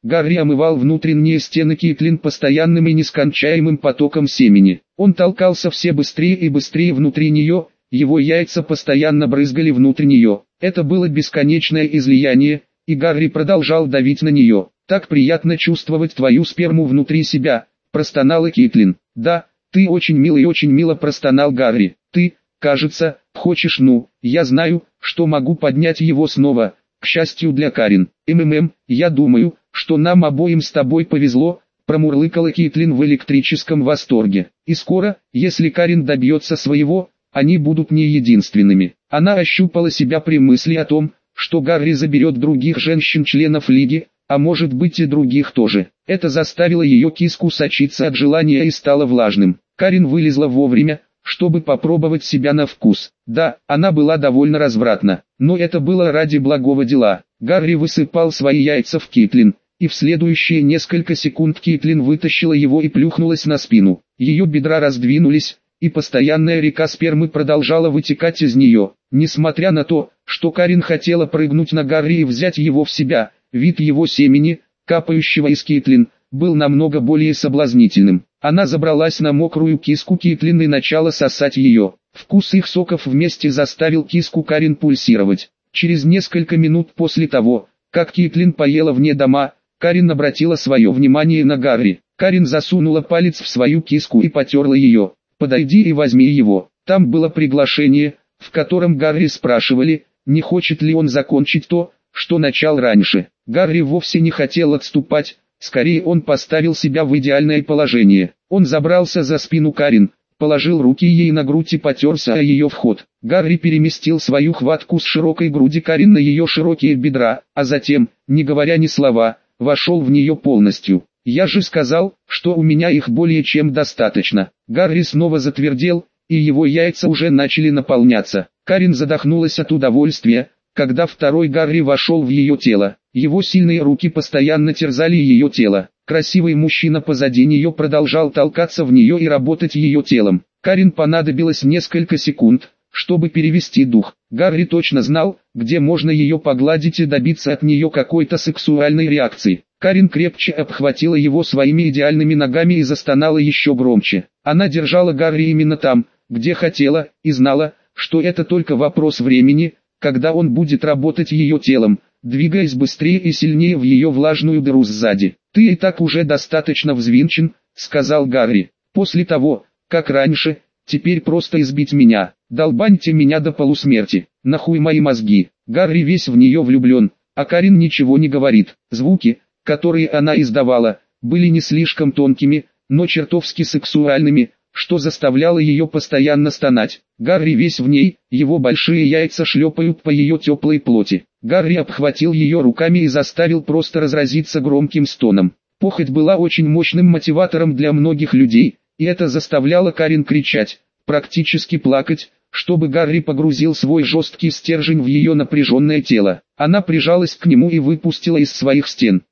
Гарри омывал внутренние стены Кейтлин постоянным и нескончаемым потоком семени. Он толкался все быстрее и быстрее внутри нее, его яйца постоянно брызгали внутрь нее. Это было бесконечное излияние, и Гарри продолжал давить на нее. «Так приятно чувствовать твою сперму внутри себя», – простонала Кейтлин. «Да, ты очень мило», – простонал Гарри. «Ты, кажется, хочешь, я знаю, что могу поднять его снова, к счастью для Карин. Я думаю, что нам обоим с тобой повезло», – промурлыкала Кейтлин в электрическом восторге. «И скоро, если Карин добьется своего, они будут не единственными». Она ощупала себя при мысли о том, что Гарри заберет других женщин-членов Лиги, а может быть и других тоже. Это заставило ее киску сочиться от желания и стало влажным. Карин вылезла вовремя, чтобы попробовать себя на вкус. Да, она была довольно развратна, но это было ради благого дела. Гарри высыпал свои яйца в Кейтлин, и в следующие несколько секунд Кейтлин вытащила его и плюхнулась на спину. Ее бедра раздвинулись, и постоянная река спермы продолжала вытекать из нее. Несмотря на то, что Карин хотела прыгнуть на Гарри и взять его в себя, вид его семени, капающего из Кейтлин, был намного более соблазнительным. Она забралась на мокрую киску Кейтлин и начала сосать ее. Вкус их соков вместе заставил киску Карин пульсировать. Через несколько минут после того, как Кейтлин поела вне дома, Карин обратила свое внимание на Гарри. Карин засунула палец в свою киску и потерла ее. «Подойди и возьми его». Там было приглашение, в котором Гарри спрашивали, не хочет ли он закончить то, что начал раньше. Гарри вовсе не хотел отступать, скорее он поставил себя в идеальное положение. Он забрался за спину Карин, положил руки ей на грудь и потерся о ее вход. Гарри переместил свою хватку с широкой груди Карин на ее широкие бедра, а затем, не говоря ни слова, вошел в нее полностью. «Я же сказал, что у меня их более чем достаточно». Гарри снова затвердел, и его яйца уже начали наполняться. Карин задохнулась от удовольствия, когда второй Гарри вошел в ее тело. Его сильные руки постоянно терзали ее тело. Красивый мужчина позади нее продолжал толкаться в нее и работать ее телом. Карин понадобилось несколько секунд, чтобы перевести дух. Гарри точно знал, где можно ее погладить и добиться от нее какой-то сексуальной реакции. Карин крепче обхватила его своими идеальными ногами и застонала еще громче. Она держала Гарри именно там, где хотела, и знала, что это только вопрос времени, когда он будет работать ее телом, двигаясь быстрее и сильнее в ее влажную дыру сзади. «Ты и так уже достаточно взвинчен», — сказал Гарри. «После того, как раньше, теперь просто избить меня, долбаньте меня до полусмерти, нахуй мои мозги». Гарри весь в нее влюблен, а Карин ничего не говорит. Звуки, которые она издавала, были не слишком тонкими, но чертовски сексуальными, что заставляло ее постоянно стонать. Гарри весь в ней, его большие яйца шлепают по ее теплой плоти. Гарри обхватил ее руками и заставил просто разразиться громким стоном. Похоть была очень мощным мотиватором для многих людей, и это заставляло Карин кричать, практически плакать, чтобы Гарри погрузил свой жесткий стержень в ее напряженное тело. Она прижалась к нему и выпустила из своих стен.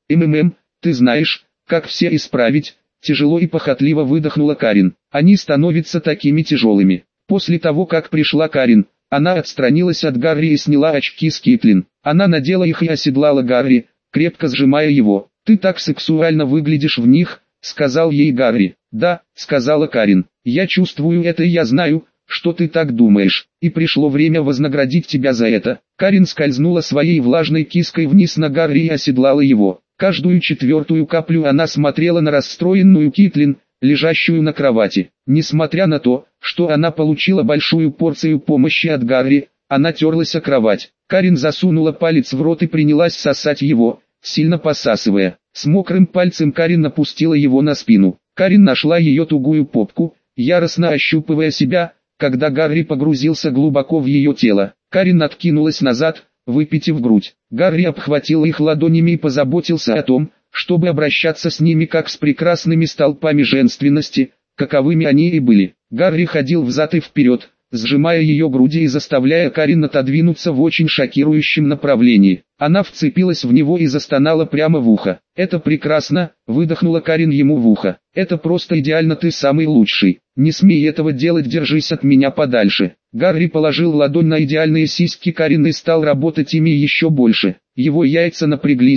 Ты знаешь, как все исправить», — тяжело и похотливо выдохнула Карин. «Они становятся такими тяжелыми». После того, как пришла Карин, она отстранилась от Гарри и сняла очки с Кейтлин. Она надела их и оседлала Гарри, крепко сжимая его. «Ты так сексуально выглядишь в них», — сказал ей Гарри. «Да», — сказала Карин. «Я чувствую это и я знаю, что ты так думаешь, и пришло время вознаградить тебя за это». Карин скользнула своей влажной киской вниз на Гарри и оседлала его. Каждую четвертую каплю она смотрела на расстроенную Кейтлин, лежащую на кровати. Несмотря на то, что она получила большую порцию помощи от Гарри, она терлась о кровать. Карин засунула палец в рот и принялась сосать его, сильно посасывая. С мокрым пальцем Карин опустила его на спину. Карин нашла ее тугую попку, яростно ощупывая себя, когда Гарри погрузился глубоко в ее тело. Карин откинулась назад, выпитив грудь. Гарри обхватил их ладонями и позаботился о том, чтобы обращаться с ними как с прекрасными столпами женственности, каковыми они и были. Гарри ходил взад и вперед, сжимая ее груди и заставляя Карин отодвинуться в очень шокирующем направлении. Она вцепилась в него и застонала прямо в ухо. «Это прекрасно», — выдохнула Карин ему в ухо. «Это просто идеально, ты самый лучший. Не смей этого делать, держись от меня подальше». Гарри положил ладонь на идеальные сиськи Карин и стал работать ими еще больше. Его яйца напряглись,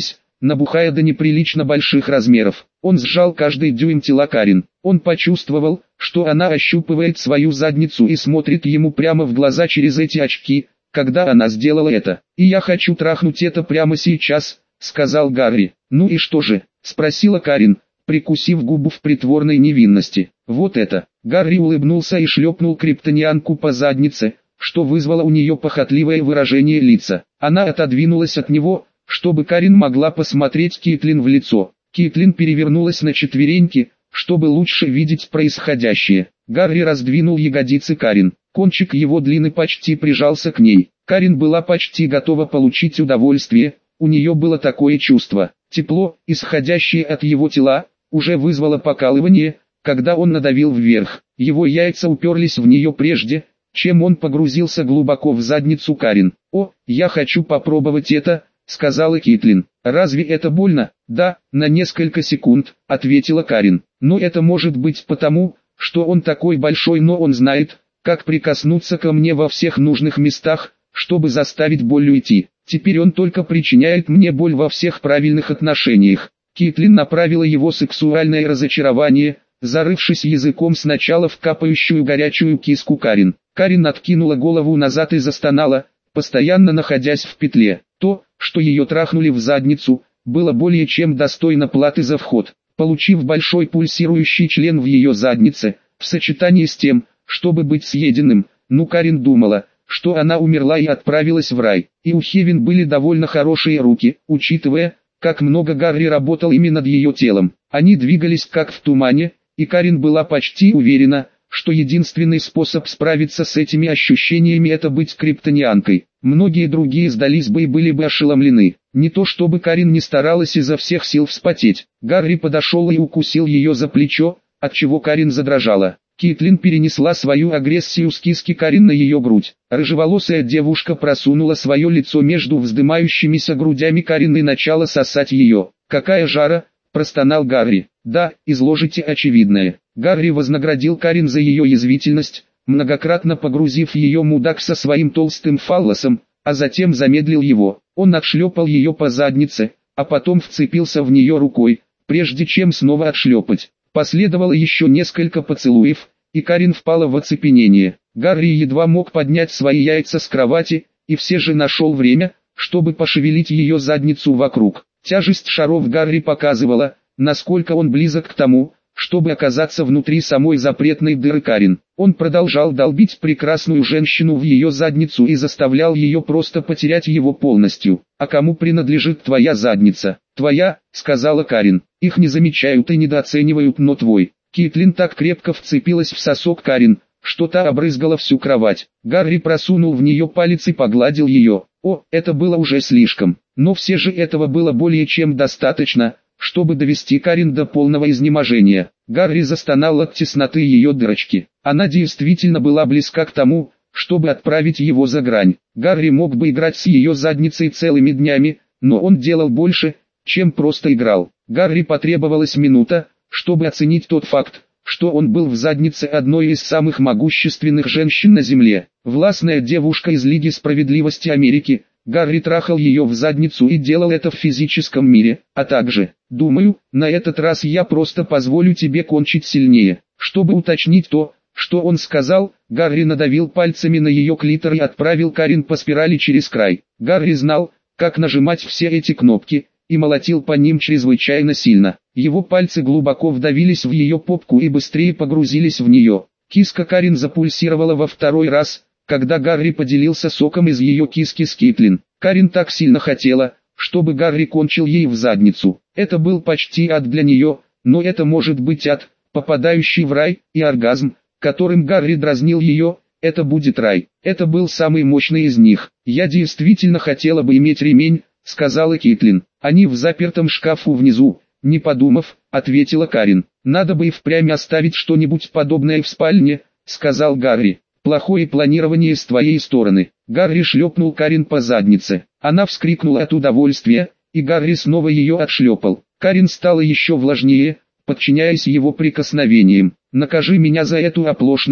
набухая до неприлично больших размеров. Он сжал каждый дюйм тела Карин. Он почувствовал, что она ощупывает свою задницу и смотрит ему прямо в глаза через эти очки, когда она сделала это. «И я хочу трахнуть это прямо сейчас», — сказал Гарри. «Ну и что же?» — спросила Карин, прикусив губу в притворной невинности. «Вот это». Гарри улыбнулся и шлепнул криптонианку по заднице, что вызвало у нее похотливое выражение лица. Она отодвинулась от него, чтобы Карин могла посмотреть Кейтлин в лицо. Кейтлин перевернулась на четвереньки, чтобы лучше видеть происходящее. Гарри раздвинул ягодицы Карин. Кончик его длины почти прижался к ней. Карин была почти готова получить удовольствие, у нее было такое чувство. Тепло, исходящее от его тела, уже вызвало покалывание, когда он надавил вверх. Его яйца уперлись в нее прежде, чем он погрузился глубоко в задницу Карин. «О, я хочу попробовать это», — сказала Кейтлин. «Разве это больно?» «Да, на несколько секунд», — ответила Карин. «Но это может быть потому, что он такой большой, но он знает, как прикоснуться ко мне во всех нужных местах, чтобы заставить боль уйти. Теперь он только причиняет мне боль во всех правильных отношениях». Кейтлин направила его сексуальное разочарование, зарывшись языком сначала в капающую горячую киску Карин. Карин откинула голову назад и застонала, постоянно находясь в петле. То, что ее трахнули в задницу, было более чем достойно платы за вход. Получив большой пульсирующий член в ее заднице, в сочетании с тем, чтобы быть съеденным, Карин думала, что она умерла и отправилась в рай. И у Хевин были довольно хорошие руки, учитывая, как много Гарри работал именно над ее телом. Они двигались как в тумане, и Карин была почти уверена, что единственный способ справиться с этими ощущениями — это быть криптонианкой. Многие другие сдались бы и были бы ошеломлены. Не то чтобы Карин не старалась изо всех сил вспотеть. Гарри подошел и укусил ее за плечо, отчего Карин задрожала. Кейтлин перенесла свою агрессию с киски Карин на ее грудь. Рыжеволосая девушка просунула свое лицо между вздымающимися грудями Карин и начала сосать ее. «Какая жара!» — простонал Гарри. «Да, изложите очевидное». Гарри вознаградил Карин за ее язвительность, многократно погрузив ее мудак со своим толстым фаллосом, а затем замедлил его. Он отшлепал ее по заднице, а потом вцепился в нее рукой, прежде чем снова отшлепать. Последовало еще несколько поцелуев, и Карин впала в оцепенение. Гарри едва мог поднять свои яйца с кровати, и все же нашел время, чтобы пошевелить ее задницу вокруг. Тяжесть шаров Гарри показывала, насколько он близок к тому, чтобы оказаться внутри самой запретной дыры Карин. Он продолжал долбить прекрасную женщину в ее задницу и заставлял ее просто потерять его полностью. «А кому принадлежит твоя задница?» «Твоя», — сказала Карин. «Их не замечают и недооценивают, но твой». Кейтлин так крепко вцепилась в сосок Карин, что та обрызгала всю кровать. Гарри просунул в нее палец и погладил ее. О, это было уже слишком. Но все же этого было более чем достаточно, чтобы довести Карин до полного изнеможения. Гарри застонал от тесноты ее дырочки. Она действительно была близка к тому, чтобы отправить его за грань. Гарри мог бы играть с ее задницей целыми днями, но он делал больше, чем просто играл. Гарри потребовалась минута, чтобы оценить тот факт, что он был в заднице одной из самых могущественных женщин на земле. Властная девушка из Лиги Справедливости Америки. Гарри трахал ее в задницу и делал это в физическом мире, а также, думаю, на этот раз я просто позволю тебе кончить сильнее. Чтобы уточнить то, что он сказал, Гарри надавил пальцами на ее клитор и отправил Карин по спирали через край. Гарри знал, как нажимать все эти кнопки, и молотил по ним чрезвычайно сильно. Его пальцы глубоко вдавились в ее попку и быстрее погрузились в нее. Киска Карин запульсировала во второй раз, когда Гарри поделился соком из ее киски с Кейтлин. Карин так сильно хотела, чтобы Гарри кончил ей в задницу. Это был почти ад для нее, но это может быть ад, попадающий в рай, и оргазм, которым Гарри дразнил ее, это будет рай. Это был самый мощный из них. «Я действительно хотела бы иметь ремень», — сказала Кейтлин. «Они в запертом шкафу внизу», — не подумав, ответила Карин. «Надо бы и впрямь оставить что-нибудь подобное в спальне», — сказал Гарри. «Плохое планирование с твоей стороны». Гарри шлепнул Карин по заднице. Она вскрикнула от удовольствия, и Гарри снова ее отшлепал. Карин стала еще влажнее, подчиняясь его прикосновениям. «Накажи меня за эту оплошность»,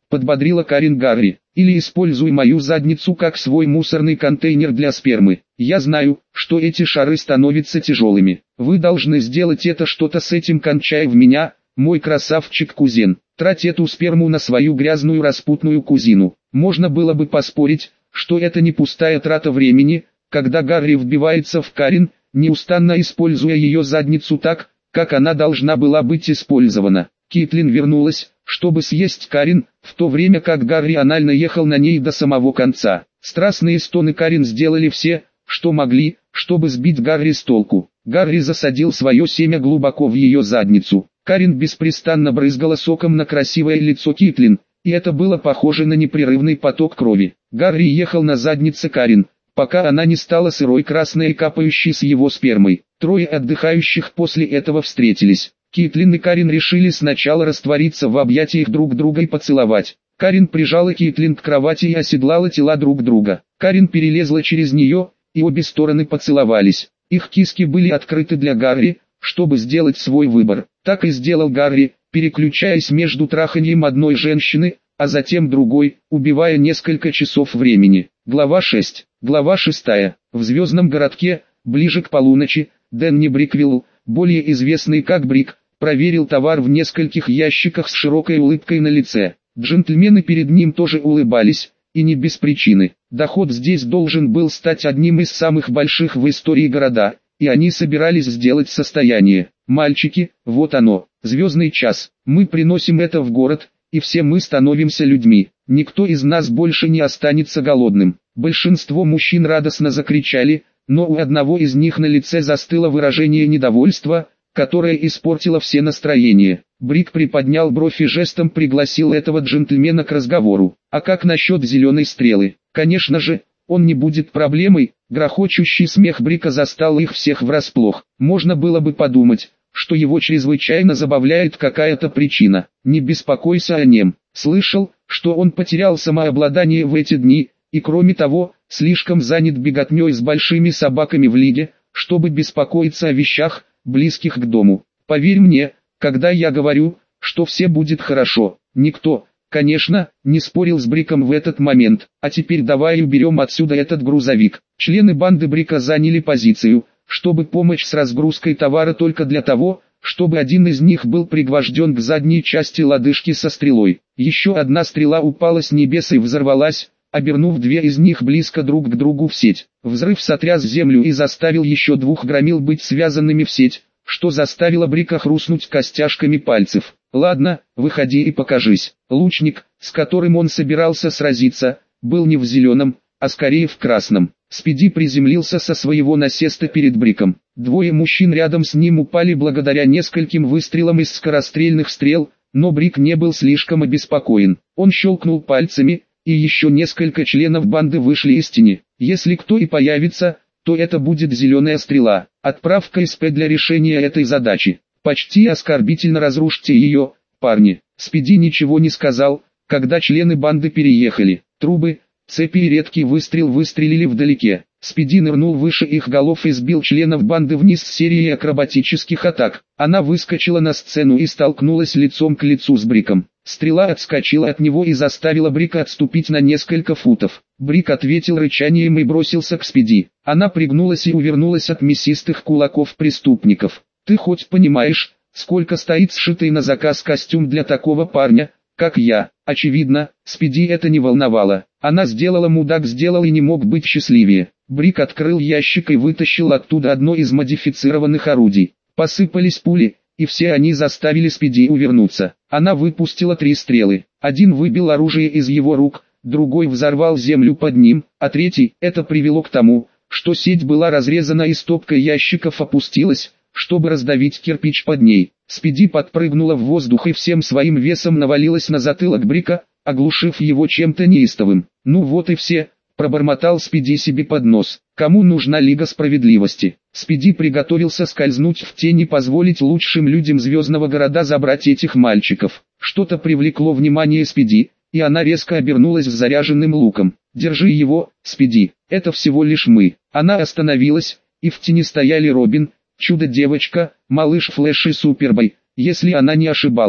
подбодрила Карин Гарри. Или используй мою задницу как свой мусорный контейнер для спермы. Я знаю, что эти шары становятся тяжелыми. Вы должны сделать это, что-то с этим, кончай в меня, мой красавчик-кузен. Трать эту сперму на свою грязную распутную кузину. Можно было бы поспорить, что это не пустая трата времени, когда Гарри вбивается в Карин, неустанно используя ее задницу так, как она должна была быть использована. Кейтлин вернулась, чтобы съесть Карин, в то время как Гарри анально ехал на ней до самого конца. Страстные стоны Карин сделали все, что могли, чтобы сбить Гарри с толку. Гарри засадил свое семя глубоко в ее задницу. Карин беспрестанно брызгала соком на красивое лицо Кейтлин, и это было похоже на непрерывный поток крови. Гарри ехал на заднице Карин, пока она не стала сырой красной и капающей с его спермой. Трое отдыхающих после этого встретились. Кейтлин и Карин решили сначала раствориться в объятиях друг друга и поцеловать. Карин прижала Кейтлин к кровати и оседлала тела друг друга. Карин перелезла через нее, и обе стороны поцеловались. Их киски были открыты для Гарри, чтобы сделать свой выбор. Так и сделал Гарри, переключаясь между траханьем одной женщины, а затем другой, убивая несколько часов времени. Глава 6. Глава 6. В звездном городке, ближе к полуночи, Дэнни Бриквилл, более известный как Брик, проверил товар в нескольких ящиках с широкой улыбкой на лице. Джентльмены перед ним тоже улыбались, и не без причины. Доход здесь должен был стать одним из самых больших в истории города, и они собирались сделать состояние. Мальчики, вот оно, звездный час. Мы приносим это в город, и все мы становимся людьми. Никто из нас больше не останется голодным. Большинство мужчин радостно закричали, но у одного из них на лице застыло выражение недовольства, которое испортило все настроения. Брик приподнял бровь и жестом пригласил этого джентльмена к разговору. А как насчет зеленой стрелы? Конечно же, он не будет проблемой. Грохочущий смех Брика застал их всех врасплох. Можно было бы подумать, что его чрезвычайно забавляет какая-то причина. Не беспокойся о нем. Слышал, что он потерял самообладание в эти дни, и кроме того, слишком занят беготней с большими собаками в лиге, чтобы беспокоиться о вещах, близких к дому. Поверь мне, когда я говорю, что все будет хорошо. Никто, конечно, не спорил с Бриком в этот момент. А теперь давай уберем отсюда этот грузовик. Члены банды Брика заняли позицию, чтобы помочь с разгрузкой товара только для того, чтобы один из них был пригвожден к задней части лодыжки со стрелой. Еще одна стрела упала с небес и взорвалась, обернув две из них близко друг к другу в сеть. Взрыв сотряс землю и заставил еще двух громил быть связанными в сеть, что заставило Брика хрустнуть костяшками пальцев. «Ладно, выходи и покажись». Лучник, с которым он собирался сразиться, был не в зеленом, а скорее в красном. Спиди приземлился со своего насеста перед Бриком. Двое мужчин рядом с ним упали благодаря нескольким выстрелам из скорострельных стрел, но Брик не был слишком обеспокоен. Он щелкнул пальцами, и еще несколько членов банды вышли из тени. Если кто и появится, то это будет зеленая стрела. Отправка СП для решения этой задачи. Почти оскорбительно разрушьте ее, парни. Спиди ничего не сказал, когда члены банды переехали. Трубы, цепи и редкий выстрел выстрелили вдалеке. Спиди нырнул выше их голов и сбил членов банды вниз с серией акробатических атак. Она выскочила на сцену и столкнулась лицом к лицу с Бриком. Стрела отскочила от него и заставила Брика отступить на несколько футов. Брик ответил рычанием и бросился к Спиди. Она пригнулась и увернулась от мясистых кулаков преступников. «Ты хоть понимаешь, сколько стоит сшитый на заказ костюм для такого парня, как я?» Очевидно, Спиди это не волновало. Она сделала и не мог быть счастливее. Брик открыл ящик и вытащил оттуда одно из модифицированных орудий. Посыпались пули, и все они заставили Спиди увернуться. Она выпустила 3 стрелы. Один выбил оружие из его рук, другой взорвал землю под ним, а третий, это привело к тому, что сеть была разрезана и стопка ящиков опустилась, чтобы раздавить кирпич под ней. Спиди подпрыгнула в воздух и всем своим весом навалилась на затылок Брика, оглушив его чем-то неистовым. «Ну вот и все», — пробормотал Спиди себе под нос. «Кому нужна Лига Справедливости?» Спиди приготовился скользнуть в тень и позволить лучшим людям звездного города забрать этих мальчиков. Что-то привлекло внимание Спиди, и она резко обернулась с заряженным луком. «Держи его, Спиди, это всего лишь мы». Она остановилась, и в тени стояли Робин, Чудо-девочка, малыш Флэш и Супербой, если она не ошибалась.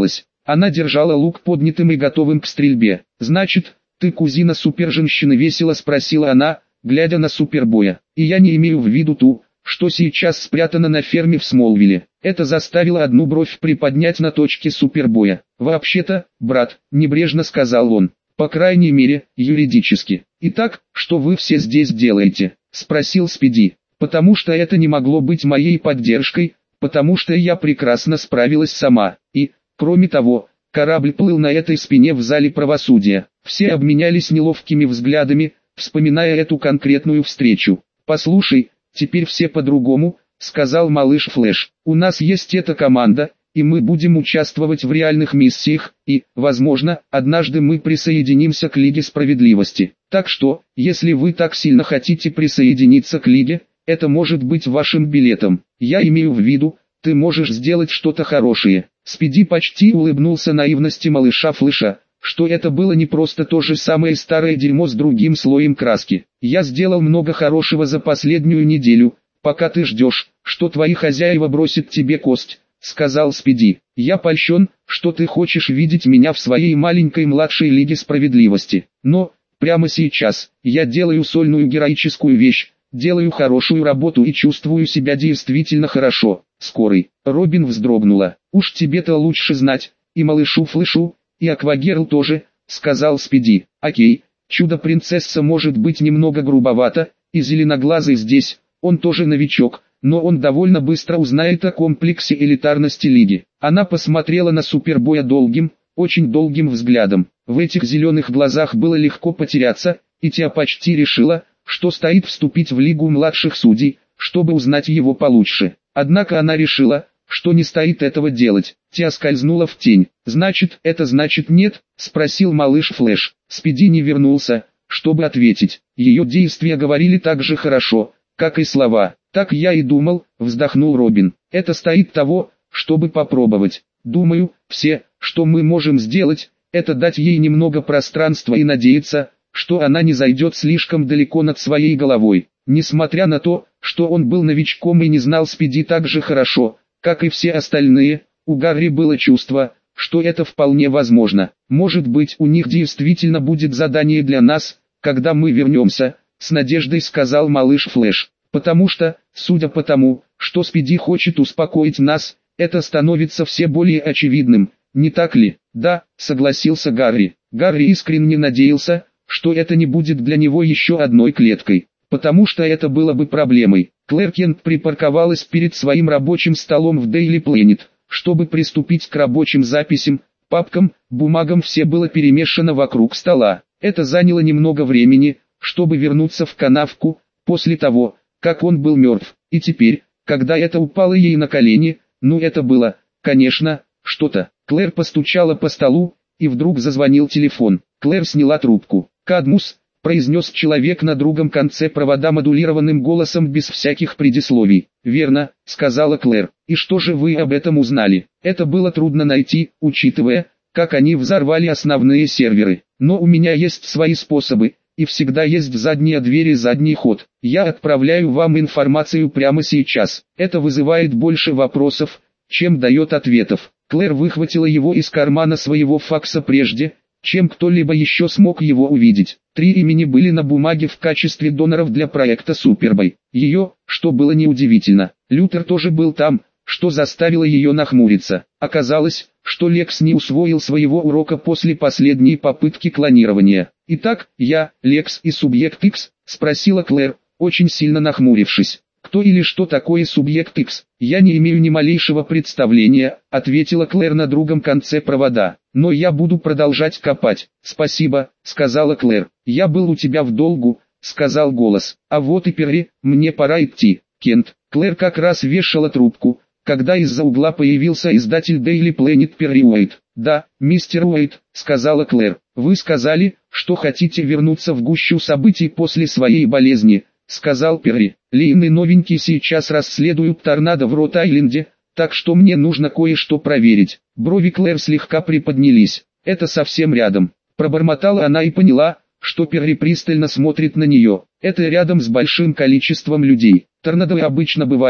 Она держала лук поднятым и готовым к стрельбе. «Значит, ты кузина суперженщины?» — весело спросила она, глядя на Супербоя. «И я не имею в виду ту, что сейчас спрятана на ферме в Смолвиле». Это заставило одну бровь приподнять на точке Супербоя. «Вообще-то, брат», — небрежно сказал он, — «по крайней мере, юридически». «Итак, что вы все здесь делаете?» — спросил Спиди. «Потому что это не могло быть моей поддержкой, потому что я прекрасно справилась сама. И, кроме того, корабль плыл на этой спине в зале правосудия». Все обменялись неловкими взглядами, вспоминая эту конкретную встречу. «Послушай, теперь все по-другому», — сказал малыш Флэш. «У нас есть эта команда, и мы будем участвовать в реальных миссиях, и, возможно, однажды мы присоединимся к Лиге Справедливости. Так что, если вы так сильно хотите присоединиться к Лиге, это может быть вашим билетом. Я имею в виду, ты можешь сделать что-то хорошее». Спиди почти улыбнулся наивности малыша Флэша, что это было не просто то же самое старое дерьмо с другим слоем краски. «Я сделал много хорошего за последнюю неделю, пока ты ждешь, что твои хозяева бросят тебе кость», — сказал Спиди. «Я польщен, что ты хочешь видеть меня в своей маленькой младшей Лиге Справедливости. Но, прямо сейчас, я делаю сольную героическую вещь, делаю хорошую работу и чувствую себя действительно хорошо». «Скорый». Робин вздрогнула. «Уж тебе-то лучше знать, и малышу Флэшу, и Аквагерл тоже», — сказал Спиди. «Окей, чудо-принцесса может быть немного грубовата, и зеленоглазый здесь, он тоже новичок, но он довольно быстро узнает о комплексе элитарности Лиги». Она посмотрела на Супербоя долгим, очень долгим взглядом. В этих зеленых глазах было легко потеряться, и Тиа почти решила, что стоит вступить в Лигу младших судей, чтобы узнать его получше. Однако она решила, что не стоит этого делать. Тиа скользнула в тень. «Значит, это значит нет?» — спросил малыш Флэш. Спиди не вернулся, чтобы ответить. Ее действия говорили так же хорошо, как и слова. «Так я и думал», — вздохнул Робин. «Это стоит того, чтобы попробовать. Думаю, все, что мы можем сделать, это дать ей немного пространства и надеяться, что она не зайдет слишком далеко над своей головой». Несмотря на то, что он был новичком и не знал Спиди так же хорошо, как и все остальные, у Гарри было чувство, что это вполне возможно. «Может быть, у них действительно будет задание для нас, когда мы вернемся», — с надеждой сказал малыш Флэш. «Потому что, судя по тому, что Спиди хочет успокоить нас, это становится все более очевидным, не так ли?» «Да», — согласился Гарри. Гарри искренне надеялся, что это не будет для него еще одной клеткой, потому что это было бы проблемой. Клэр Кент припарковалась перед своим рабочим столом в Daily Planet, чтобы приступить к рабочим записям, папкам, бумагам. Все было перемешано вокруг стола. Это заняло немного времени, чтобы вернуться в канавку, после того, как он был мертв. И теперь, когда это упало ей на колени, это было, конечно, что-то. Клэр постучала по столу, и вдруг зазвонил телефон. Клэр сняла трубку. «Кадмус», — произнес человек на другом конце провода модулированным голосом без всяких предисловий. «Верно», — сказала Клэр. «И что же вы об этом узнали?» «Это было трудно найти, учитывая, как они взорвали основные серверы. Но у меня есть свои способы, и всегда есть задняя дверь и задний ход. Я отправляю вам информацию прямо сейчас. Это вызывает больше вопросов, чем дает ответов». Клэр выхватила его из кармана своего факса прежде, чем кто-либо еще смог его увидеть. 3 имени были на бумаге в качестве доноров для проекта Супербой. Ее, что было неудивительно, Лютер тоже был там, что заставило ее нахмуриться. Оказалось, что Лекс не усвоил своего урока после последней попытки клонирования. «Итак, я, Лекс и Субъект X?» — спросила Клэр, очень сильно нахмурившись. «Кто или что такое Субъект X? Я не имею ни малейшего представления», — ответила Клэр на другом конце провода. «Но я буду продолжать копать». «Спасибо», — сказала Клэр. «Я был у тебя в долгу», — сказал голос. «А вот и Перри, мне пора идти». «Кент». Клэр как раз вешала трубку, когда из-за угла появился издатель Daily Planet Перри Уэйт. «Да, мистер Уэйт», — сказала Клэр. «Вы сказали, что хотите вернуться в гущу событий после своей болезни», — сказал Перри. «Лин и новенький сейчас расследуют торнадо в Рот-Айленде, так что мне нужно кое-что проверить». Брови Клэр слегка приподнялись. «Это совсем рядом». Пробормотала она и поняла, что Перри пристально смотрит на нее. «Это рядом с большим количеством людей. Торнадо обычно бывают,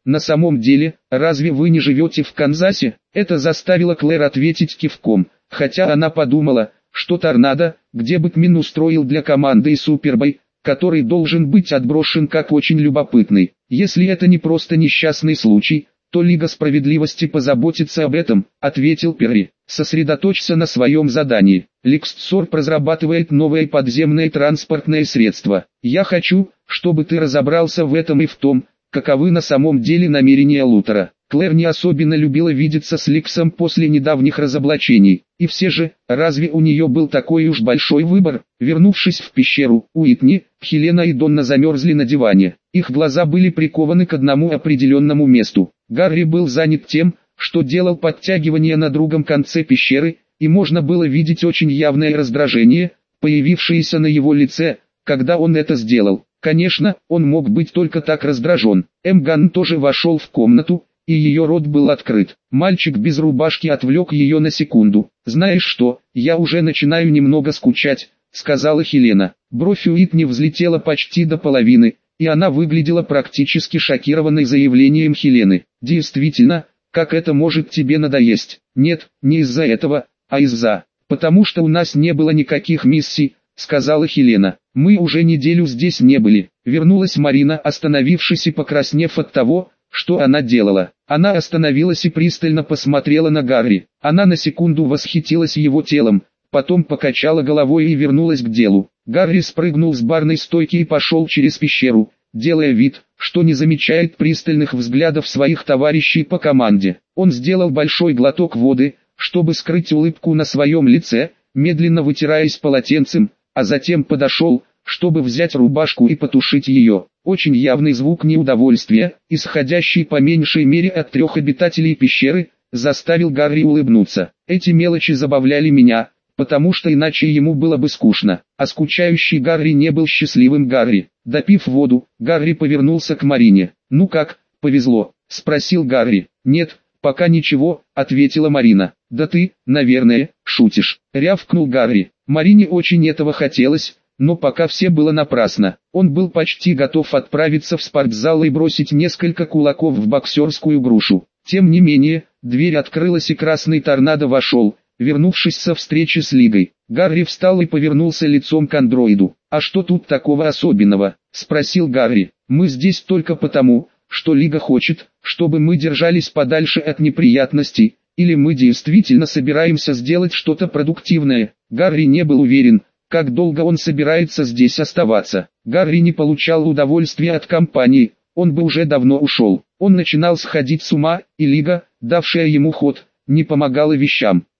на самом деле, разве вы не живете в Канзасе? Это заставило Клэр ответить кивком, хотя она подумала, что торнадо, где Бэтмен устроил для команды и Супербой, который должен быть отброшен как очень любопытный. Если это не просто несчастный случай, то Лига Справедливости позаботится об этом, ответил Перри. Сосредоточься на своем задании. Ликстсорб разрабатывает новое подземное транспортное средство. Я хочу, чтобы ты разобрался в этом и в том, каковы на самом деле намерения Лутера. Клэр не особенно любила видеться с Ликсом после недавних разоблачений. И все же, разве у нее был такой уж большой выбор? Вернувшись в пещеру, Уитни, Хелена и Донна замерзли на диване. Их глаза были прикованы к одному определенному месту. Гарри был занят тем, что делал подтягивания на другом конце пещеры, и можно было видеть очень явное раздражение, появившееся на его лице, когда он это сделал. Конечно, он мог быть только так раздражен. Ганн тоже вошел в комнату, и ее рот был открыт. Мальчик без рубашки отвлек ее на секунду. «Знаешь что, я уже начинаю немного скучать», — сказала Хелена. Бровь Уитни взлетела почти до половины, и она выглядела практически шокированной заявлением Хелены. «Действительно, как это может тебе надоесть?» «Нет, не из-за этого, а из-за... Потому что у нас не было никаких миссий», — сказала Хелена. «Мы уже неделю здесь не были». Вернулась Марина, остановившись и покраснев от того, что она делала. Она остановилась и пристально посмотрела на Гарри. Она на секунду восхитилась его телом, потом покачала головой и вернулась к делу. Гарри спрыгнул с барной стойки и пошел через пещеру, делая вид, что не замечает пристальных взглядов своих товарищей по команде. Он сделал большой глоток воды, чтобы скрыть улыбку на своем лице, медленно вытираясь полотенцем, а затем подошел, чтобы взять рубашку и потушить ее. Очень явный звук неудовольствия, исходящий по меньшей мере от 3 обитателей пещеры, заставил Гарри улыбнуться. Эти мелочи забавляли меня, потому что иначе ему было бы скучно. А скучающий Гарри не был счастливым Гарри. Допив воду, Гарри повернулся к Марине. «Ну как, повезло?» – спросил Гарри. «Нет, пока ничего», – ответила Марина. «Да ты, наверное, шутишь», – рявкнул Гарри. Марине очень этого хотелось, но пока все было напрасно. Он был почти готов отправиться в спортзал и бросить несколько кулаков в боксерскую грушу. Тем не менее, дверь открылась и красный торнадо вошел, вернувшись со встречи с Лигой. Гарри встал и повернулся лицом к андроиду. «А что тут такого особенного?» – спросил Гарри. «Мы здесь только потому, что Лига хочет, чтобы мы держались подальше от неприятностей, или мы действительно собираемся сделать что-то продуктивное». Гарри не был уверен, как долго он собирается здесь оставаться. Гарри не получал удовольствия от компании, он бы уже давно ушел. Он начинал сходить с ума, и Лига, давшая ему ход, не помогала вещам.